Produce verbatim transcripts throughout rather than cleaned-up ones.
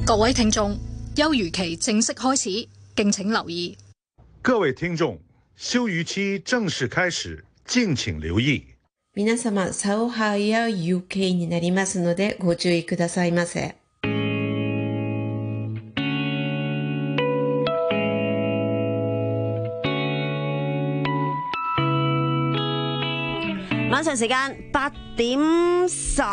各位聽眾，休漁期正式開始，敬請留意。 各位聽眾，休漁期正式開始，敬請留意。 皆様、サオハイヤ有刑になりますのでご注意くださいませ。 晚上時間八點十三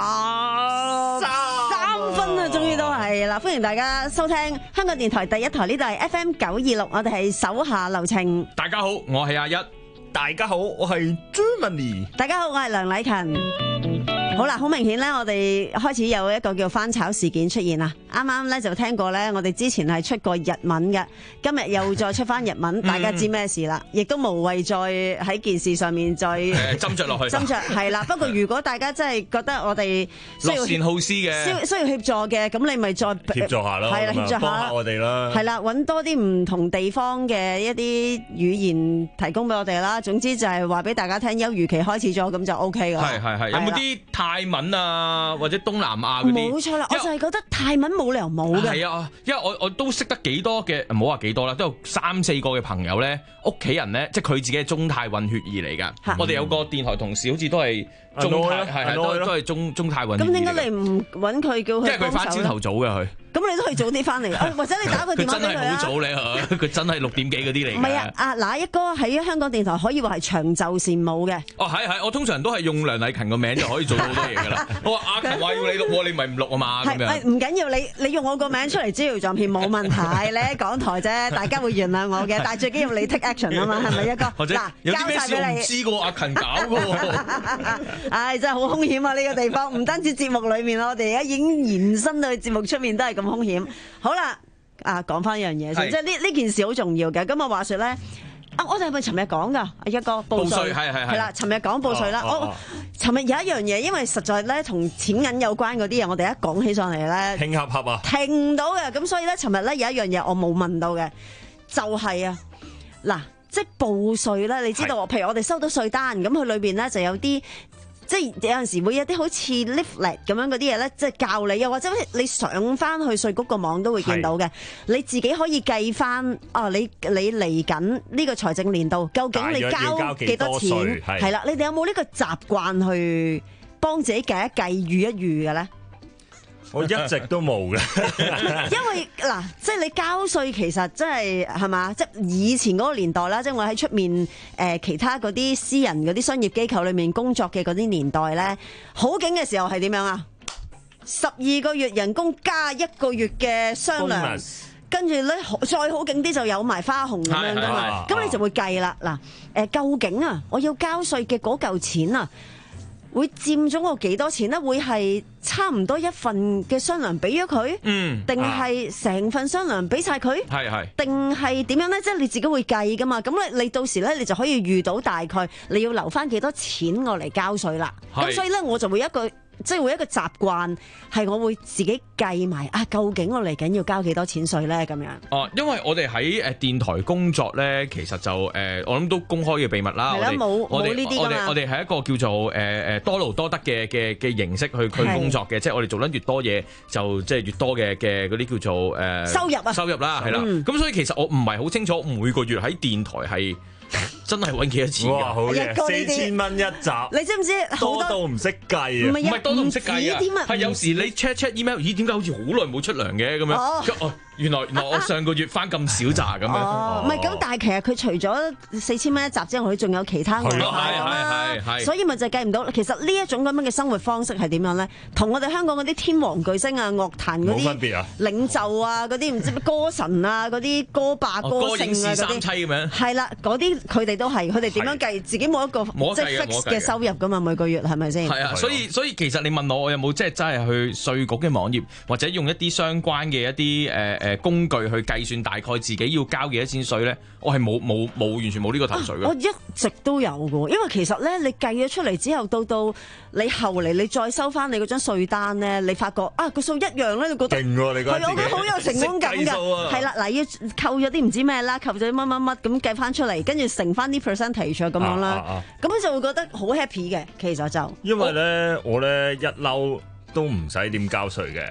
分啊，終於都係啦！歡迎大家收聽香港電台第一台，呢度係 F M 九二六，我哋係手下留情。 大家好，我係阿一。大家好，我係 Germany。 大家好，我係梁禮勤。好啦，好明顯咧，我哋開始有一個叫翻炒事件出現啦。啱啱咧就聽過咧，我哋之前係出過日文嘅，今日又再出翻日文，大家知咩事啦？亦都無謂再喺件事上面再誒斟酌落去。 斟酌係啦。不過如果大家真係覺得我哋需要樂善好施嘅， 需需要協助嘅，咁你咪再協助下咯， 係啦，協助下幫下我哋啦。 係啦，揾多啲唔同地方嘅一啲語言提供俾我哋啦。總之就係話俾大家聽，休漁期開始咗，咁就 O K 㗎。 係係係，有冇啲泰文啊，或者東南亞嗰啲？ 冇錯啦，我就係覺得泰文冇理由冇嘅。 係啊，因為我我都識得幾多嘅，唔好話幾多啦，都有三四個嘅朋友咧，屋企人咧，即係佢自己係中泰混血兒嚟㗎。我哋有個電台同事好似都係中泰，係係都都係中中泰混血兒。 咁點解你唔揾佢叫佢？ 因為佢翻朝頭早嘅佢。 咁你都可以早啲翻嚟，或者你打個電話俾佢啊！ 佢真係好早咧，佢真係六點幾嗰啲嚟嘅。 唔係啊，阿嗱一哥喺香港電台可以話係長袖善舞嘅。 哦，係係，我通常都係用梁禮勤個名就可以做到好多嘢㗎啦。我話阿勤話要你錄，你咪唔錄啊嘛咁樣。 係唔緊要，你你用我個名出嚟招搖撞騙冇問題，你喺港台啫，大家會原諒我嘅。但係最緊要你 take action 啊嘛，係咪一哥？ 或者有啲咩事我唔知㗎，阿勤搞㗎。 唉，真係好兇險啊！呢個地方唔單止節目裡面，我哋而家已經延伸到節目出面都係咁兇險。好啦，啊，講翻一樣嘢先，即係呢呢件事好重要嘅。咁啊，話說咧，啊，我哋係咪尋日講噶？阿一哥報稅係係係啦，尋日講報稅啦。我尋日有一樣嘢，因為實在咧同錢銀有關嗰啲嘢，我哋一講起上嚟咧， 聽合合啊， 停唔到嘅。咁所以咧，尋日咧有一樣嘢我冇問到嘅，就係啊，嗱，即係報稅咧，你知道，譬如我哋收到稅單，咁佢裏邊咧就有啲。即係有陣時會有啲好似 leaflet 咁樣嗰啲嘢咧，即係教你，又或者你上翻去稅局個網都會見到嘅。你自己可以計翻啊，你你嚟緊呢個財政年度究竟你交幾多錢？係啦，你哋有冇呢個習慣去幫自己計一計、預一預嘅咧？ 我一直都冇嘅， 因為嗱，即係你交稅其實真係係嘛，即係以前嗰個年代啦，即係我喺出面誒、呃、其他嗰啲私人嗰啲商業機構裏面工作嘅嗰啲年代咧，好景嘅時候係點樣啊？十二個月人工加一個月嘅雙糧，跟住咧再好景啲就有埋花紅咁樣噶嘛，咁你就會計啦。嗱，誒究竟啊，我要交稅嘅嗰嚿錢啊，會佔咗我幾多錢咧？會係差唔多一份嘅雙糧俾咗佢，嗯，定係成份雙糧俾晒佢？係係，定係點樣咧？即係你自己會計噶嘛？咁咧，你到時咧，你就可以預到大概你要留翻幾多錢我嚟交稅啦。咁所以咧，我就會一個。即係會一個習慣，係我會自己計埋啊，究竟我嚟緊要交幾多錢稅咧？咁樣哦，因為我哋喺誒電台工作咧，其實就誒、呃，我諗都公開嘅秘密啦。係啦，冇冇呢啲㗎嘛。我哋我哋係一個叫做誒誒、呃、多勞多得嘅嘅嘅形式去去工作嘅，即係我哋做得越多嘢，就即係越多嘅嘅嗰啲叫做誒、呃、 收入啊， 收入啦，係啦。咁、嗯、所以其實我唔係好清楚每個月喺電台係。真係揾幾多錢㗎？ 好嘢，四千蚊一集。 你知唔知多到唔識計啊？ 唔係多到唔識計啊！係有時你 check check email，咦？點解好似好耐冇出糧嘅咁樣？哦，原來原來我上個月翻咁少咋咁樣。 哦，唔係咁，但係其實佢除咗四千蚊一集之外，佢仲有其他額外㗎嘛。所以咪就計唔到。其實呢一種咁樣嘅生活方式係點樣咧？同我哋香港嗰啲天王巨星啊、樂壇嗰啲領袖啊、嗰啲唔知咩歌神啊、嗰啲歌霸歌星啊嗰啲， 咁樣係啦，嗰啲佢哋都係，佢哋點樣計？自己冇一個即係 fix 嘅收入噶嘛，每個月係咪先？ 係啊，所以所以其實你問我，我有冇即係真係去稅局嘅網頁，或者用一啲相關嘅一啲誒誒工具去計算大概自己要交幾多錢稅咧？我係冇冇冇完全冇呢個頭緒嘅。我一直都有嘅，因為其實咧，你計咗出嚟之後，到到你後嚟你再收翻你嗰張稅單咧，你發覺啊個數一樣咧，你覺得勁喎，你覺得係我覺得好有成功感㗎。係啦，嗱要扣咗啲唔知咩啦，扣咗啲乜乜乜咁計翻出嚟，跟住乘翻啲 percentage 咁樣啦，咁佢就會覺得好 happy 嘅。其實就因為咧，我咧一嬲都唔使點交稅嘅。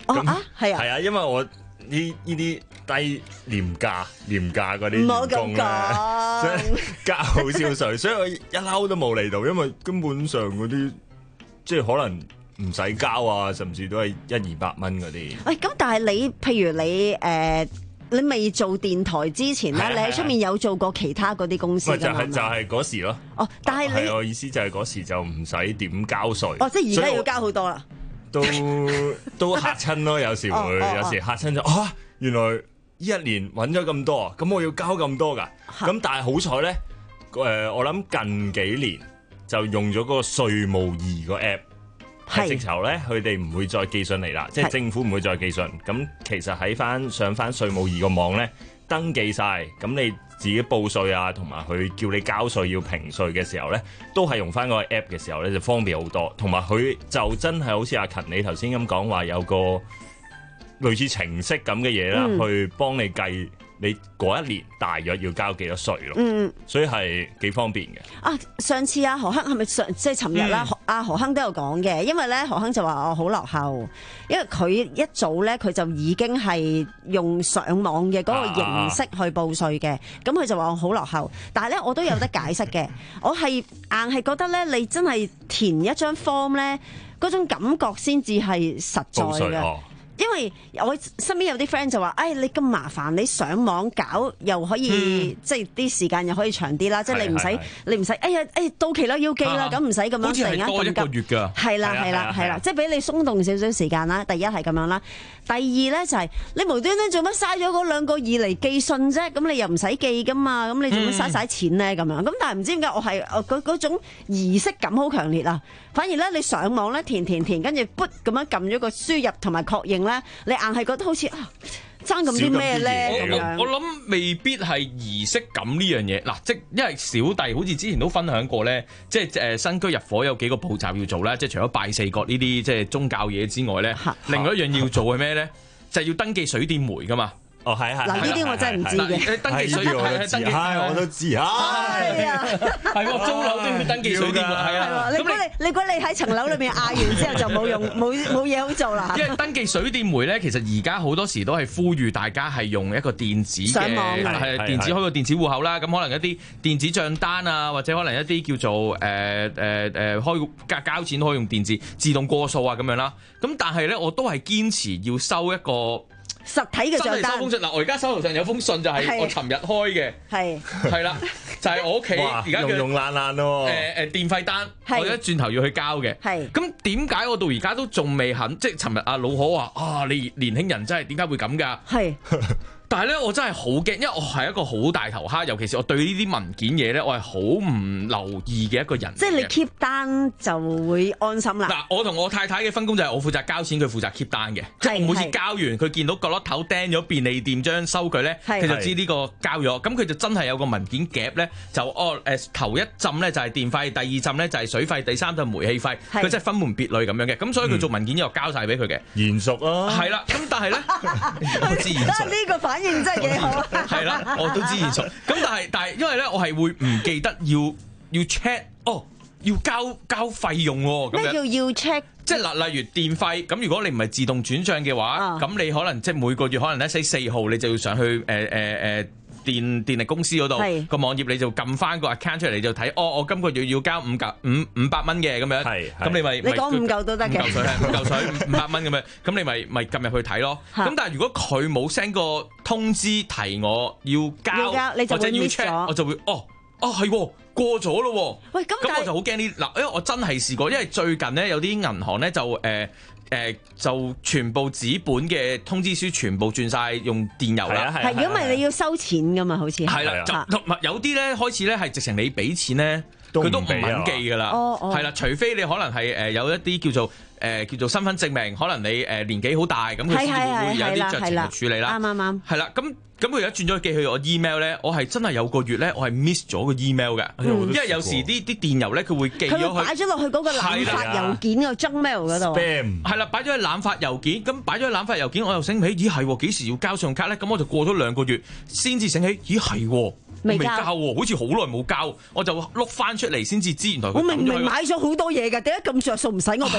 哦啊，係啊， 係啊，因為我呢呢啲低廉價廉價嗰啲唔好員工咁咧，所以講。 交好少稅，所以我一嬲都冇嚟到，因為根本上嗰啲即係可能唔使交啊，甚至都係一二百蚊嗰啲。 喂，咁但係你譬如你誒、呃，你未做電台之前咧， 係啊你喺出面有做過其他嗰啲公司咪就㗎嘛？ 係就係嗰時咯。 哦，但係你係我意思就係嗰時就唔使點交稅。 哦，即係而家要所以我交好多啦。 都都嚇親咯，有時會， 哦哦哦有時嚇親就啊，原來呢一年揾咗咁多啊，咁我要交咁多㗎。咁但係好彩咧，誒我諗近幾年就用咗嗰個稅務儀個 app，係直頭咧，佢哋唔會再寄信嚟啦，即係政府唔會再寄信。咁其實喺翻上翻稅務儀個網咧登記晒，咁你自己報稅啊，同埋佢叫你交稅要評稅嘅時候咧，都係用翻嗰個 app 嘅時候咧，就方便好多。同埋佢就真係好似阿勤你頭先咁講話，有個類似程式咁嘅嘢啦， 嗯去幫你計你嗰一年大約要交幾多稅咯。 嗯所以係幾方便嘅。 啊，上次阿何亨係咪上即係尋日啦？阿何亨都有講嘅，因為咧何亨就話我好落後，因為佢一早咧佢就已經係用上網嘅嗰個形式去報稅嘅，咁佢就話我好落後。但係咧我都有得解釋嘅，我係硬係覺得咧，你真係填一張 form 咧，嗰種感覺先至係實在嘅。 報稅哦， 因為我身邊有啲 friend 就話，哎，你咁麻煩，你上網搞又可以， 嗯、 即係啲時間又可以長啲啦，即係你唔使係係你唔使，哎呀，哎到期啦要寄啦，咁唔使咁樣好似係多一個月㗎。 係啦係啦係啊係啊係啦，即係俾你鬆動少少時間啦。第一係咁樣啦，第二咧就係、你無端端做乜嘥咗嗰兩個二嚟寄信啫？咁你又唔使寄噶嘛？咁你做乜嘥晒錢咧？咁樣咁，但係唔知點解我係嗰嗰種儀式感好強烈啊！反而咧你上網咧填填填，跟住 boot 咁樣撳咗個輸入同埋確認咧，你硬係覺得好似啊爭咁啲咩咧咁樣。 我我諗未必係儀式感呢樣嘢，嗱，即因為小弟好似之前都分享過咧，即係誒新居入伙有幾個步驟要做咧，即係除咗拜四角呢啲即係宗教嘢之外咧，另外一樣要做係咩咧？就係要登記水電煤噶嘛。 哦係係。 嗱呢啲我真係唔知嘅。 誒登記水電係係登記， 係我都知，唉， 係啊。 係喎，租樓都要登記水電煤，係啊。 你估你你估你喺層樓裏面嗌完之後就冇用冇冇嘢好做啦？ 因為登記水電煤咧，其實而家好多時都係呼籲大家係用一個電子嘅， 上網係電子開個電子戶口啦。咁可能一啲電子帳單啊，或者可能一啲叫做誒誒誒開交交錢可以用電子自動過數啊咁樣啦。咁但係咧，我都係堅持要收一個實體嘅帳單。 封信嗱，我而家手頭上有封信就係我尋日開嘅， 係係啦，就係我屋企而家嘅用用爛爛咯。 誒誒電費單， 係我一轉頭要去交嘅。 係咁點解我到而家都仲未肯？即係尋日阿老可話啊，你年輕人真係點解會咁㗎？ 係。 但係咧，我真係好驚，因為我係一個好大頭蝦，尤其是我對呢啲文件嘢咧，我係好唔留意嘅一個人。 即係你 keep 單就會安心啦。 嗱，我同我太太嘅分工就係我負責交錢，佢負責 keep 單嘅。即係我每次交完，佢見到角落頭釘咗便利店張收據咧，佢就知呢個交咗。咁佢就真係有個文件夾咧，就哦誒頭一浸咧就係電費，第二浸咧就係水費，第三浸煤氣費。佢真係分門別類咁樣嘅。咁所以佢做文件又交晒俾佢嘅。 賢淑咯。 係啦，咁但係咧，我知賢淑。 呢個反應真係幾好。 係啦，我都知賢淑。咁但係但係，因為咧，我係會唔記得要要 check 哦，要交交費用喎。 咩叫要 check？ 即係嗱，例如電費咁，如果你唔係自動轉帳嘅話，咁、哦、你可能即係每個月可能咧，喺四號你就要上去誒誒誒電電力公司嗰度個網頁，你就撳翻個 account 出嚟就睇，哦，我今個月要交五嚿五五百蚊嘅咁樣，咁你咪你講五嚿都得嘅， 五嚿水係五嚿水五百蚊咁樣，咁你咪咪撳入去睇咯。咁但係如果佢冇 send 個通知提我要交， 要交你就會 miss 咗， 我就會哦哦係喎。過咗咯喎， 喂咁， 咁我就好驚呢嗱，因為我真係試過，因為最近咧有啲銀行咧就誒誒、呃呃、就全部紙本嘅通知書全部轉晒用電郵啦， 係如果唔係你要收錢噶嘛，好似係啦，就同埋有啲咧開始咧係直情你俾錢咧，佢都唔肯記噶啦，係啦，除非你可能係誒有一啲叫做。誒、呃、叫做身份證明，可能你誒、呃、年紀好大，咁佢先會會有啲酌情去處理啦。 啱啱啱。 係啦，咁咁佢而家轉咗寄去我 email 咧，我係真係有個月咧，我係 miss 咗個 email 嘅，嗯、因為有時啲啲電郵咧佢會寄咗去， 佢擺咗落去嗰個濫發郵件個 Gmail 嗰度。 係啦，擺咗去濫發郵件，咁擺咗去濫發郵件，我又醒起，咦係喎，幾時要交信用卡咧？咁我就過咗兩個月先至醒起，咦係喎。未交喎，好似好耐冇交，我就碌翻出嚟先至知，原來佢我明明買咗好多嘢㗎，點解咁着數唔使我俾錢嘅？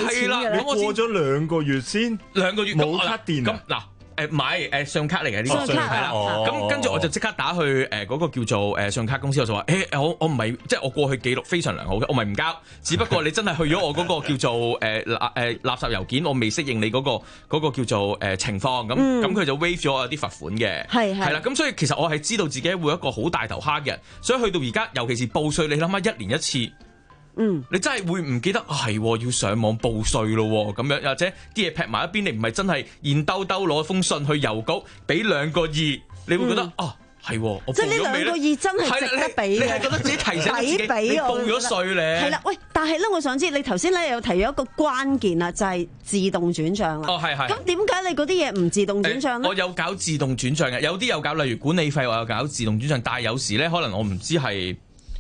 嘅咧？ 過咗兩個月先， 兩個月冇卡電咁嗱。誒買誒信用卡嚟嘅呢個信用卡係啦，咁跟住我就即刻打去誒嗰個叫做誒信用卡公司，我就話誒我我唔係即係我過去記錄非常良好嘅，我唔係唔交，只不過你真係去咗我嗰個叫做誒垃誒垃圾郵件，我未適應你嗰個嗰個叫做誒情況，咁咁佢就 waive 咗我有啲罰款嘅，係係啦，咁所以其實我係知道自己會一個好大頭蝦嘅人，所以去到而家尤其是報稅，你諗下一年一次。嗯，你真係會唔記得係、啊、要上網報稅咯咁樣，或者啲嘢劈埋一邊，你唔係真係現兜兜攞封信去郵局俾兩個二，你會覺得、嗯、啊係，我報咗未咧？即係呢兩個二真係值得俾嘅，你係覺得自己提醒自己你報咗稅咧？係啦，喂，但係咧，我想知你頭先咧有提咗一個關鍵啊，就係、是、自動轉帳啦。哦，係係。咁點解你嗰啲嘢唔自動轉帳咧？我有搞自動轉帳嘅，有啲有搞，例如管理費我有搞自動轉帳，但係有時咧可能我唔知係。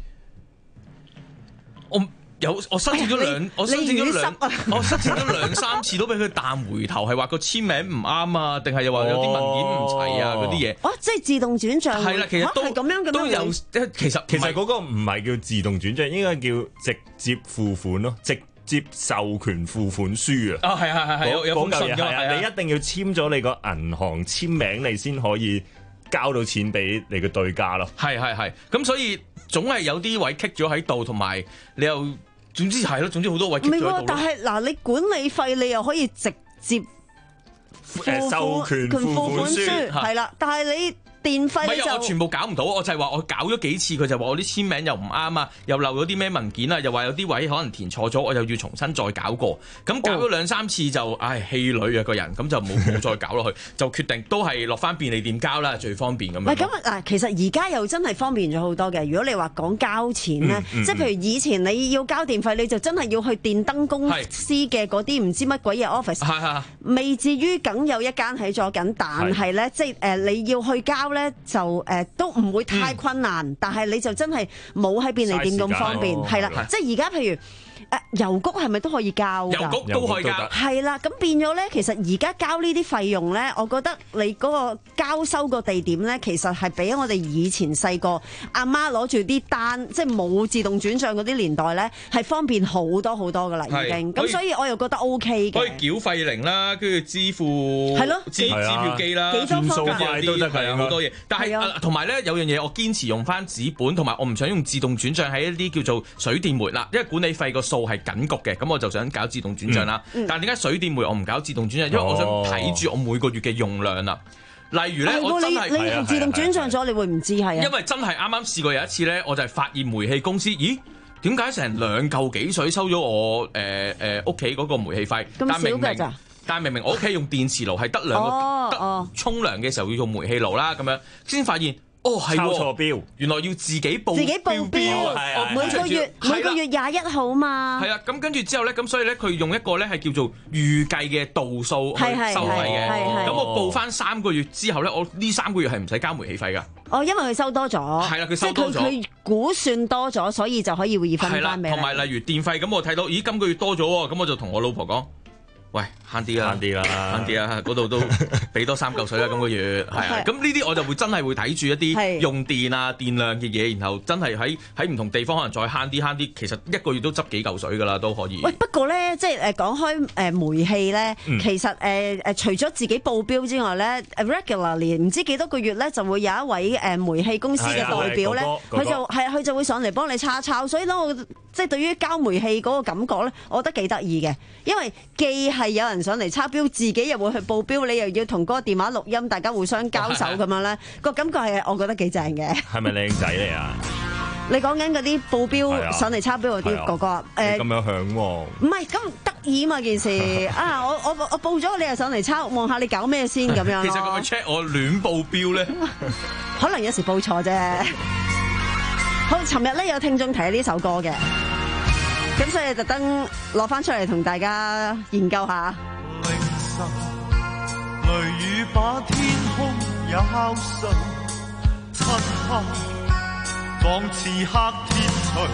我有我申請咗兩，哎、我申請咗兩，我申請咗兩三次都俾佢彈回頭，係話個簽名唔啱啊，定係又話有啲文件唔齊啊嗰啲嘢。哦，即係自動轉帳。係啦，其實都係咁樣咁樣。都有，其實其實嗰個唔係叫自動轉帳，應該叫直接付款咯，直接授權付款書啊。啊、哦，係係係係，有有封信㗎，係啊，你一定要簽咗你個銀行簽名，你先可以交到錢俾你個對家咯。係係係，咁所以。總係有啲位棘咗喺度，同埋你又總之係咯，總之好多位棘咗喺度。唔係喎，但係嗱，你管理費你又可以直接付授權付款書係啦，但係你。電費就唔係，我全部搞唔到，我就係話我搞咗幾次，佢就話我啲簽名又唔啱啊，又漏咗啲咩文件啊，又話有啲位可能填錯咗，我又要重新再搞過。咁搞咗兩三次就唉氣餒啊個人，咁就冇冇再搞落去，就決定都係落翻便利店交啦，最方便咁樣。唔係咁嗱，其實而家又真係方便咗好多嘅。如果你話講交錢咧，嗯嗯、即係譬如以前你要交電費，你就真係要去電燈公司嘅嗰啲唔知乜鬼嘢 office，係係未至於梗有一間喺咗緊，但係咧即係誒你要去交咧就誒、呃、都唔會太困難，嗯、但係你就真係冇喺便利店咁方便，係啦，即係而家譬如。誒郵局係咪都可以交㗎？郵局都可以交。係啦，咁變咗咧，其實而家交呢啲費用咧，我覺得你嗰個交收個地點咧，其實係比我哋以前細個阿媽攞住啲單，即係冇自動轉帳嗰啲年代咧，係方便好多好多㗎啦，已經。咁所以我又覺得 O K 嘅。可以繳費靈啦，跟住支付係咯，支支票機啦，轉數快都得係好多嘢。但係同埋咧有樣嘢，我堅持用翻紙本，同埋我唔想用自動轉帳喺一啲叫做水電煤啦，因為管理費個數係緊局嘅，咁我就想搞自動轉帳啦。嗯、但係點解水電煤我唔搞自動轉帳？因為我想睇住我每個月嘅用量啦。例如咧，哦、我真係你，你用自動轉帳咗，你會唔知係啊？因為真係啱啱試過有一次咧，我就係發現煤氣公司，咦？點解成兩嚿幾水收咗我誒誒屋企嗰個煤氣費？咁少嘅咋？但係明明我屋企用電磁爐係得兩個，得沖涼嘅時候要用煤氣爐啦，咁樣先發現。哦，係抄錯標，原來要自己報自己報標，哦、每個月每個月廿一號嘛。係啊，咁跟住之後咧，咁所以咧，佢用一個咧係叫做預計嘅度數去收費嘅。咁我報翻三個月之後咧，我呢三個月係唔使交煤氣費㗎。哦，因為佢收多咗。係啦，佢收多咗。佢估算多咗，所以就可以會分翻俾你。同埋例如電費，咁我睇到，咦，今個月多咗喎，咁我就同我老婆講。喂，慳啲啦，慳啲啦，慳啲啦，嗰度都俾多三嚿水啦，今個月係啊，咁呢啲我就會真係會睇住一啲用電啊、電量嘅嘢，然後真係喺喺唔同地方可能再慳啲慳啲，其實一個月都執幾嚿水噶啦，都可以。喂，不過咧，即係誒講開誒煤氣咧，嗯、其實誒誒、呃、除咗自己報標之外咧 ，regularly 唔知幾多個月咧就會有一位誒煤氣公司嘅代表咧，佢就係佢就會上嚟幫你抄抄，所以咧我即係對於交煤氣嗰個感覺咧，我覺得幾得意嘅，因為既係有人上嚟抄標，自己又會去報標，你又要同嗰個電話錄音，大家互相交手咁樣咧，個感覺係我覺得幾正嘅。係咪靚仔嚟啊？你講緊嗰啲報標上嚟抄標嗰啲哥哥，誒咁樣響喎？唔係咁得意嘛件事啊！我我我報咗，你又上嚟抄，望下你搞咩先咁樣。其實咁樣 check 我亂報標咧，可能有時報錯啫。好，尋日咧有聽眾提呢首歌嘅。咁所以特登攞翻出嚟同大家研究下。凌晨雷雨把天空也敲碎，漆黑仿似黑天錘，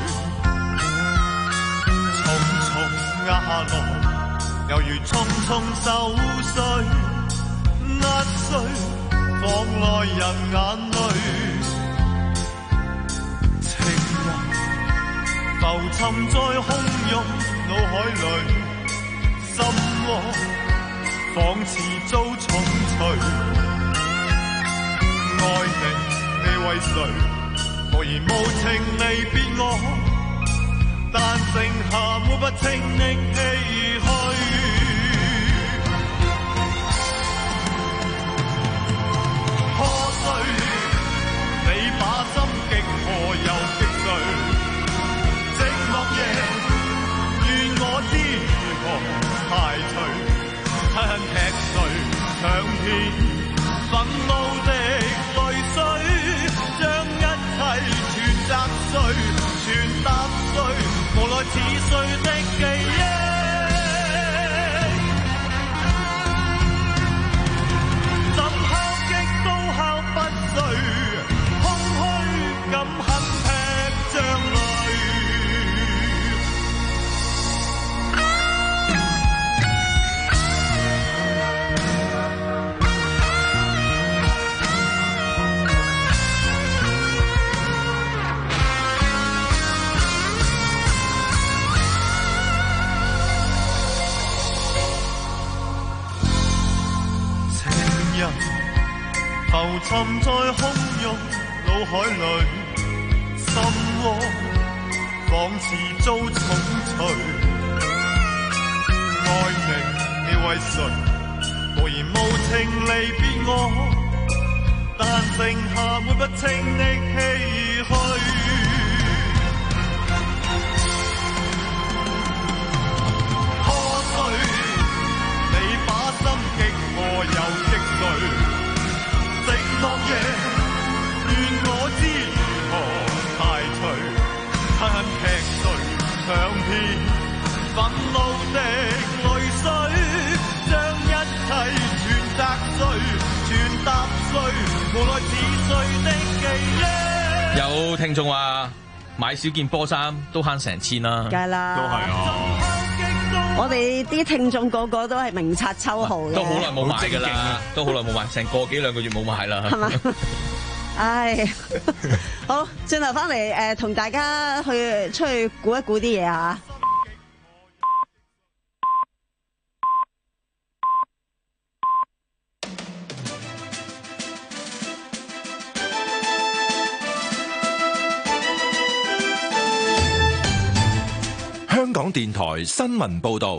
重重壓來，猶如匆匆手碎，壓碎放內人眼淚。浮沉在洶湧腦海裏， 心窩仿似遭重錘，愛你你為誰無言無情離別我，但剩下抹不清的唏噓。破碎你把心極何又擊碎，寂寞夜願我知如何排除，恨恨踢碎長篇憤怒的淚水，將一切全砸碎全踏碎，無奈似碎的記憶，怎敲擊都敲不碎，空虛感很劈將淚。浮沉在洶湧腦海裏，心窩仿似遭重錘，愛你你為誰無言無情離別我，但剩下抹不清的唏噓。破碎你把心極何又擊碎，寂寞夜願我知如何排除，恨恨踢碎長篇憤怒的淚水，將一切全砸碎全踏碎，無奈似碎的記憶。 有聽眾話買少件波衫都慳成千啦， 梗係啦， 都係啊！ 我哋啲聽眾個個都係明察秋毫嘅， 都好耐冇買㗎啦，都好耐冇買，成個幾兩個月冇買啦， 係嘛？唉，好，轉頭翻嚟誒，同大家去出去估一估啲嘢啊！ 香港電台新聞報道。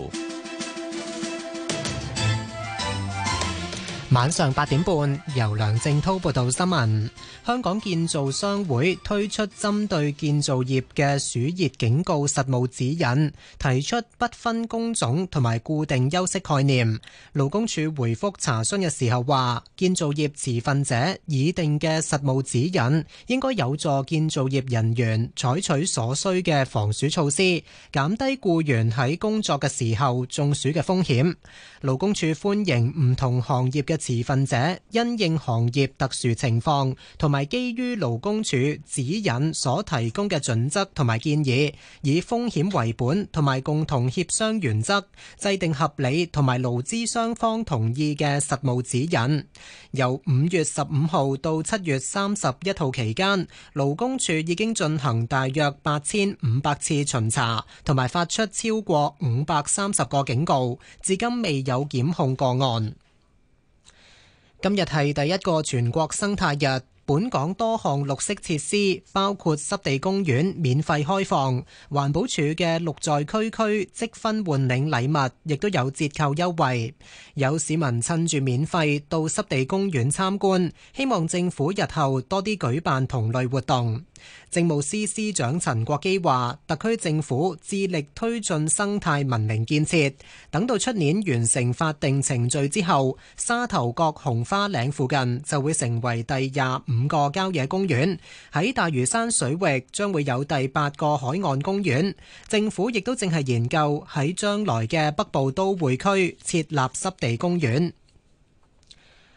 晚上八點半，由梁正滔報道新聞。香港建造商會推出針對建造業嘅暑熱警告實務指引，提出不分工種同埋固定休息概念。勞工處回覆查詢嘅時候話，建造業持份者擬定嘅實務指引應該有助建造業人員採取所需嘅防暑措施，減低僱員喺工作嘅時候中暑嘅風險。勞工處歡迎唔同行業嘅持份者因應行業特殊情況同埋基於勞工處指引所提供嘅準則同埋建議，以風險為本同埋共同協商原則，制定合理同埋勞資雙方同意嘅實務指引。由五月十五號到七月三十一號期間，勞工處已經進行大約八千五百次巡查，同埋發出超過五百三十個警告，至今未有檢控個案。今日係第一個全國生態日，本港多項綠色設施，包括濕地公園免費開放，環保署嘅綠在區區積分換領禮物亦都有折扣優惠。有市民趁住免費到濕地公園參觀，希望政府日後多啲舉辦同類活動。政務司司長陳國基話，特區政府致力推進生態文明建設，等到出年完成法定程序之後，沙頭角紅花嶺附近就會成為第廿五個郊野公園，喺大嶼山水域將會有第八個海岸公園。政府亦都正係研究喺將來嘅北部都會區設立濕地公園。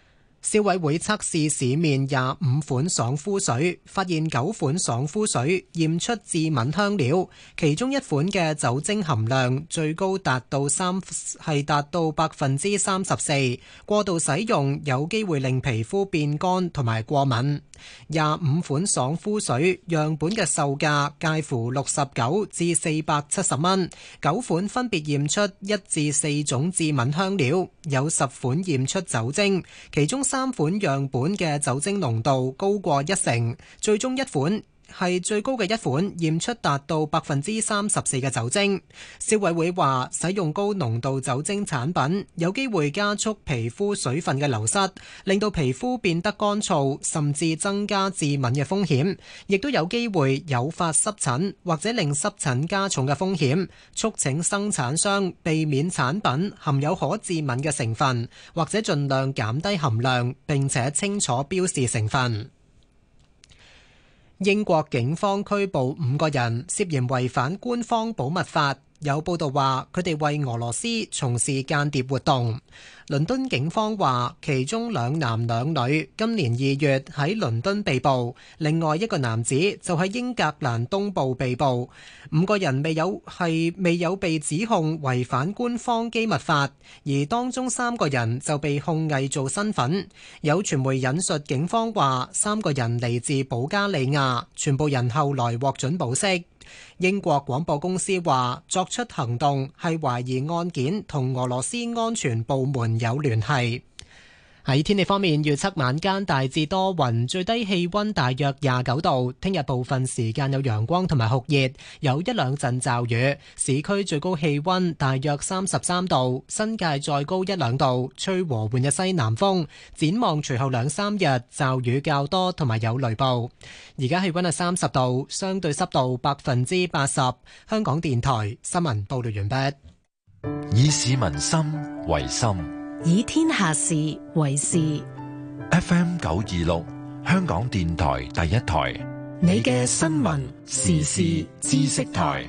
消委會測試市面廿五款爽膚水，發現九款爽膚水驗出致敏香料，其中一款嘅酒精含量最高達到三係達到百分之三十四，過度使用有機會令皮膚變乾同埋過敏。廿五款爽膚水樣本嘅售價介乎六十九至四百七十蚊，九款分別驗出一至四種致敏香料，有十款驗出酒精，其中三款樣本嘅酒精濃度高過一成，最終一款係最高嘅一款驗出達到百分之三十四嘅酒精。消委會話，使用高濃度酒精產品有機會加速皮膚水分嘅流失，令到皮膚變得乾燥，甚至增加致敏嘅風險，亦都有機會誘發濕疹或者令濕疹加重嘅風險。促請生產商避免產品含有可致敏嘅成分，或者盡量減低含量，並且清楚標示成分。英國警方拘捕五個人，涉嫌違反官方保密法。有報道話，佢哋為俄羅斯從事間諜活動。倫敦警方話，其中兩男兩女今年二月喺倫敦被捕，另外一個男子就喺英格蘭東部被捕。五個人未有係未有被指控違反官方機密法，而當中三個人就被控偽造身份。有傳媒引述警方話，三個人嚟自保加利亞，全部人後來獲准保釋。英國廣播公司話，作出行動係懷疑案件同俄羅斯安全部門有聯繫。喺天氣方面，預測晚間大致多雲，最低氣溫大約廿九度。聽日部分時間有陽光同埋酷熱，有一兩陣驟雨。市區最高氣溫大約三十三度，新界再高一兩度，吹和緩嘅西南風。展望隨後兩三日驟雨較多，同埋有雷暴。而家氣溫係三十度，相對濕度百分之八十。香港電台新聞報道完畢。 以市民心為心， 以天下事為事。 F M 九二六，香港電台第一台， 你嘅新聞時事知識台。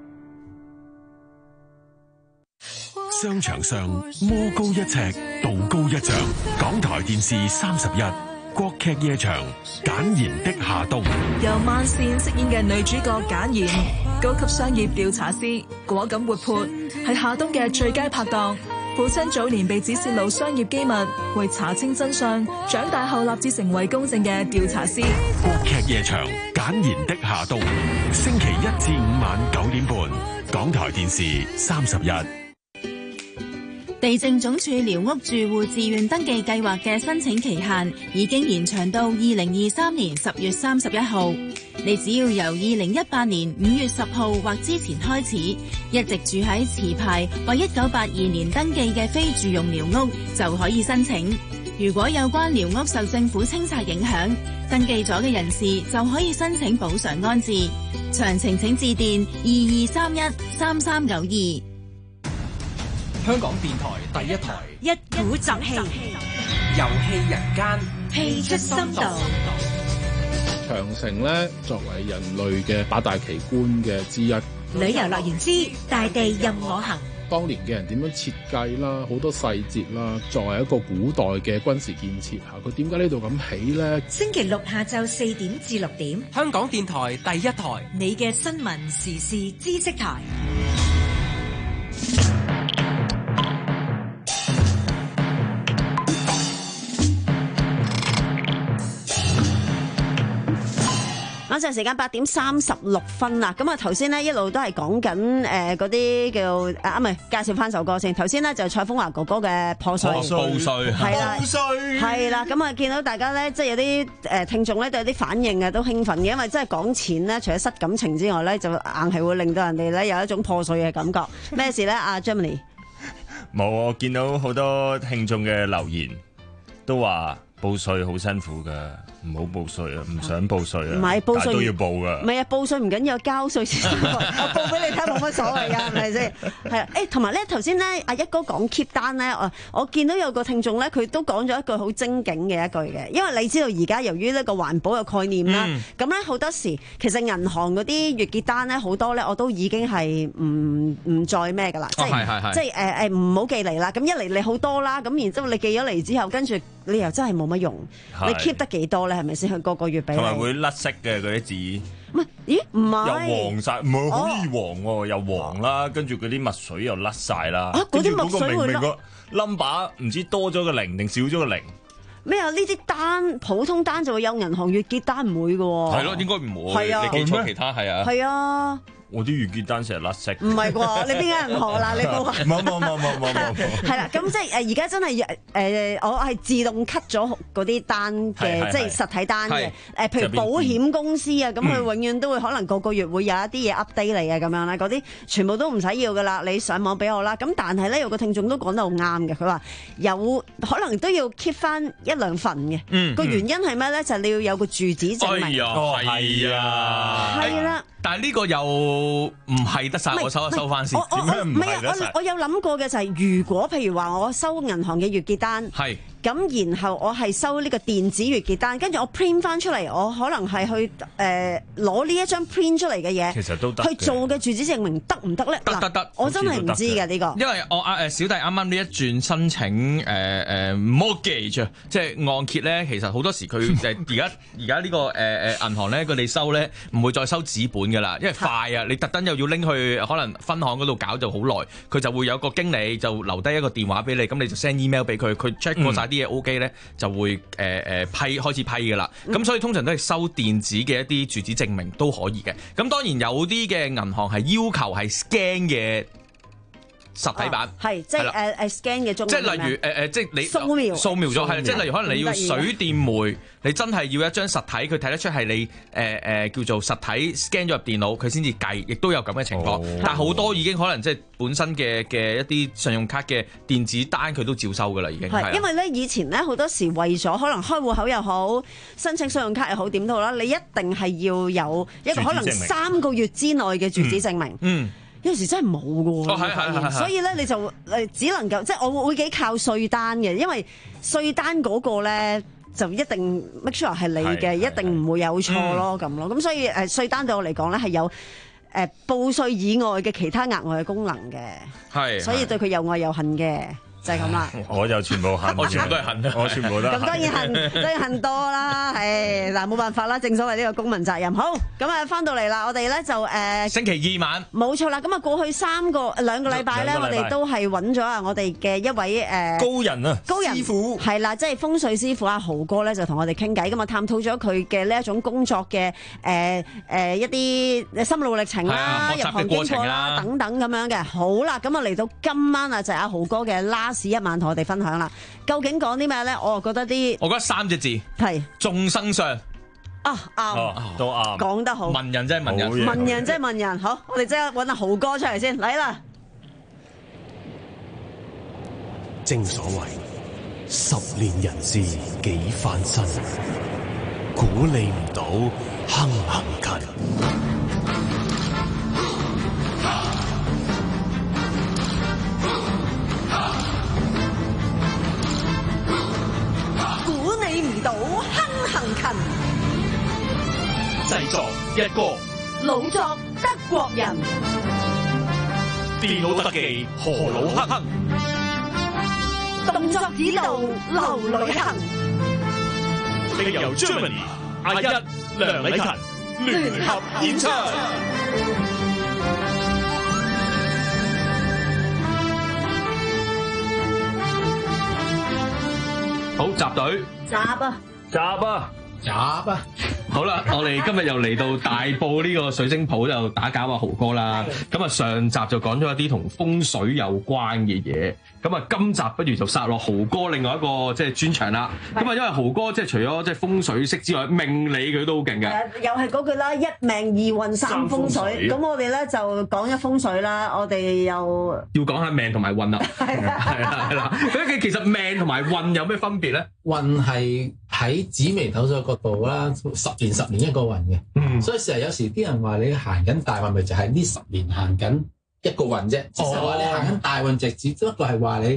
商場上魔高一尺，道高一丈。港台電視三十一，國劇夜場，簡言的夏冬。 由萬茜飾演嘅女主角簡言，高級商業調查師，果敢活潑，係夏冬嘅最佳拍檔。父親早年被指泄露商業機密，為查清真相，長大後立志成為公正嘅調查師。 國劇夜場，簡言的夏冬，星期一至五晚九點半，港台電視三十一。 地政總署寮屋住戶自願登記計劃嘅申請期限已經延長到二零二三年十月三十一號。你只要由二零一八年五月十號或之前開始，一直住喺持牌或一九八二年登記嘅非住用寮屋就可以申請。如果有關寮屋受政府清拆影響，登記咗嘅人士就可以申請補償安置。詳情請致電二二三一三三九二。 香港電台第一台， 一鼓作氣， 遊戲人間， 戲出深度。 長城咧，作為人類嘅八大奇觀嘅之一， 旅遊樂園之大地任我行。 當年嘅人點樣設計啦，好多細節啦，作為一個古代嘅軍事建設嚇，佢點解呢度咁起呢？ 星期六下晝四點至六點， 香港電台第一台， 你嘅新聞時事知識台。 晚上時間八點三十六分啦，咁啊頭先呢一路都係講緊誒嗰啲叫啊唔係介紹翻首歌先。頭先呢就蔡楓華哥哥嘅破碎， 破碎係啦，係啦，咁啊見到大家咧即係有啲誒聽眾咧都有啲反應嘅，都興奮嘅，因為真係講錢咧，除咗失感情之外咧，就硬係會令到人哋咧有一種破碎嘅感覺。咩事咧？阿 Germany 冇，我見到好多聽眾嘅留言都話報稅好辛苦噶。唔好報稅啊！唔想報稅啊！ 唔係報稅都要報噶。 唔係啊，報稅唔緊要，交稅先。我報俾你睇冇乜所謂㗎，係咪先？係啊，誒同埋咧頭先咧，阿一哥講 keep 單咧，我我見到有個聽眾咧，佢都講咗一句好精警嘅一句嘅，因為你知道而家由於呢個環保嘅概念啦，咁咧好多時其實銀行嗰啲月結單咧好多咧，我都已經係唔唔再咩㗎啦，即係即係誒誒唔好寄嚟啦。咁一嚟你好多啦，咁然之後你寄咗嚟之後，跟住你又真係冇乜用。你 keep 得幾多咧？係咪先？佢個個月俾你。 同埋會甩色嘅嗰啲紙。 唔係，咦？唔係。 又黃晒，唔係好易黃喎，又黃啦，跟住嗰啲墨水又甩晒啦。 啊！嗰啲墨水會甩。 明明個 number 唔知多咗個零定少咗個零。 咩啊？呢啲單普通單就會有銀行月結單，唔會嘅喎。 係咯，應該唔會。 係啊， 你記錯其他係啊。 係啊。 我啲月結單成日甩色。 唔係啩？你邊間銀行啦？你冇啊？ 冇冇冇冇冇冇。 係啦，咁即係誒而家真係誒，我係自動 cut 咗嗰啲單嘅，即係實體單嘅。誒，譬如保險公司啊，咁佢永遠都會可能個個月會有一啲嘢 update 嚟啊，咁樣啦，嗰啲全部都唔使要噶啦，你上網俾我啦。咁但係咧，有個聽眾都講得好啱嘅，佢話有可能都要 keep 翻一兩份嘅。嗯。個原因係咩咧？就係你要有個住址證明。 哎呀，係啊。 係啦。 但係呢個又唔係得晒，我收一收翻先。 點解唔係得晒？我我有諗過嘅就係，如果譬如話我收銀行嘅月結單，係咁，然後我係收呢個電子月結單，跟住我 print 翻出嚟，我可能係去誒攞呢一張 print 出嚟嘅嘢， 其實都得。 去做嘅住址證明得唔得咧？ 得得得， 我真係唔知嘅呢個。 因為我啊誒小弟啱啱呢一轉申請誒誒 mortgage 即係按揭咧，其實好多時佢誒而家而家呢個誒誒銀行咧，佢哋收咧唔會再收紙本㗎啦，因為快啊！你特登又要拎去可能分行嗰度搞就好耐，佢就會有個經理就留低一個電話俾你，咁你就 send email 俾佢，佢 check 過晒啲嘢 OK 咧，就會誒誒、呃、批開始批㗎啦。咁、嗯、所以通常都係收電子嘅一啲住址證明都可以嘅。咁當然有啲嘅銀行係要求係 scan 嘅。實體版係、哦、即係誒誒 scan 嘅中， 即係例如誒誒、呃，即係你掃描掃描咗係，即係例如可能你要水電煤，你真係要一張實體，佢睇得出係你誒誒、呃、叫做實體 scan 咗入電腦，佢先至計，亦都有咁嘅情況。哦、但係好多已經可能即係本身嘅嘅一啲信用卡嘅電子單，佢都照收㗎啦，已經係。因為咧以前咧好多時為咗可能開戶口又好，申請信用卡又好，點都好啦，你一定係要有一個可能三個月之內嘅住址證明。嗯。嗯有時真係冇㗎喎，所以咧你就誒只能夠即係我會幾靠稅單嘅，因為稅單嗰個咧就一定 make sure 係你嘅，一定唔會有錯咯咁咯。咁所以誒稅單對我嚟講咧係有誒報稅以外嘅其他額外嘅功能嘅，係，所以對佢又愛又恨嘅。就係咁啦， 我就全部恨， 我全部都係恨， 我全部都咁當然恨，當然恨多啦，誒嗱冇辦法啦，正所謂呢個公民責任。好，咁啊翻到嚟啦，我哋咧就誒、呃、 星期二晚， 冇錯啦。咁啊過去三個兩個禮拜咧，我哋都係揾咗啊我哋嘅一位誒、呃、 高人啊， 高人師傅係啦，即係風水師傅阿豪哥咧，就同我哋傾偈，咁啊探討咗佢嘅呢一種工作嘅誒誒一啲心路歷程啦、入行經過啦等等咁樣嘅。好啦，咁啊嚟到今晚啊就係阿豪哥嘅拉一晚同我哋分享啦，究竟講啲咩咧？我覺得啲， 我覺得三隻字係眾生相啊啱、 哦，都啱， 講得好， 文人真係文人， 文人真係文人。好，我哋即刻揾阿豪哥出嚟先，嚟啦！ 正所謂十年人事幾番新，估你唔到坑行勤。 到坑行勤， 製作一哥， 老作德國人， 電腦特技何老克亨， 動作指導劉旅行， 並由 Germany 阿一梁禮勤聯合演唱。 好，集隊。 集啊！ 集啊！ 集啊！好啦，我哋今日又嚟到大埔呢個水晶鋪就打攪阿豪哥啦。咁啊上集就講咗一啲同風水有關嘅嘢，咁啊今集不如就殺落豪哥另外一個即係專長啦。咁啊因為豪哥即係除咗即係風水識之外，命理佢都好勁嘅。 又係嗰句啦，一命二運三風水。咁我哋咧就講一風水啦，我哋又要講下命同埋運啦。係啦係啦係啦。咁其實命同埋運有咩分別咧？ 運係喺紫微斗數角度啦，十年十年一個運嘅，嗯、所以成日有時啲人話你行緊大運，咪就係呢十年行緊一個運啫。其實話你行緊大運，就只不過係話你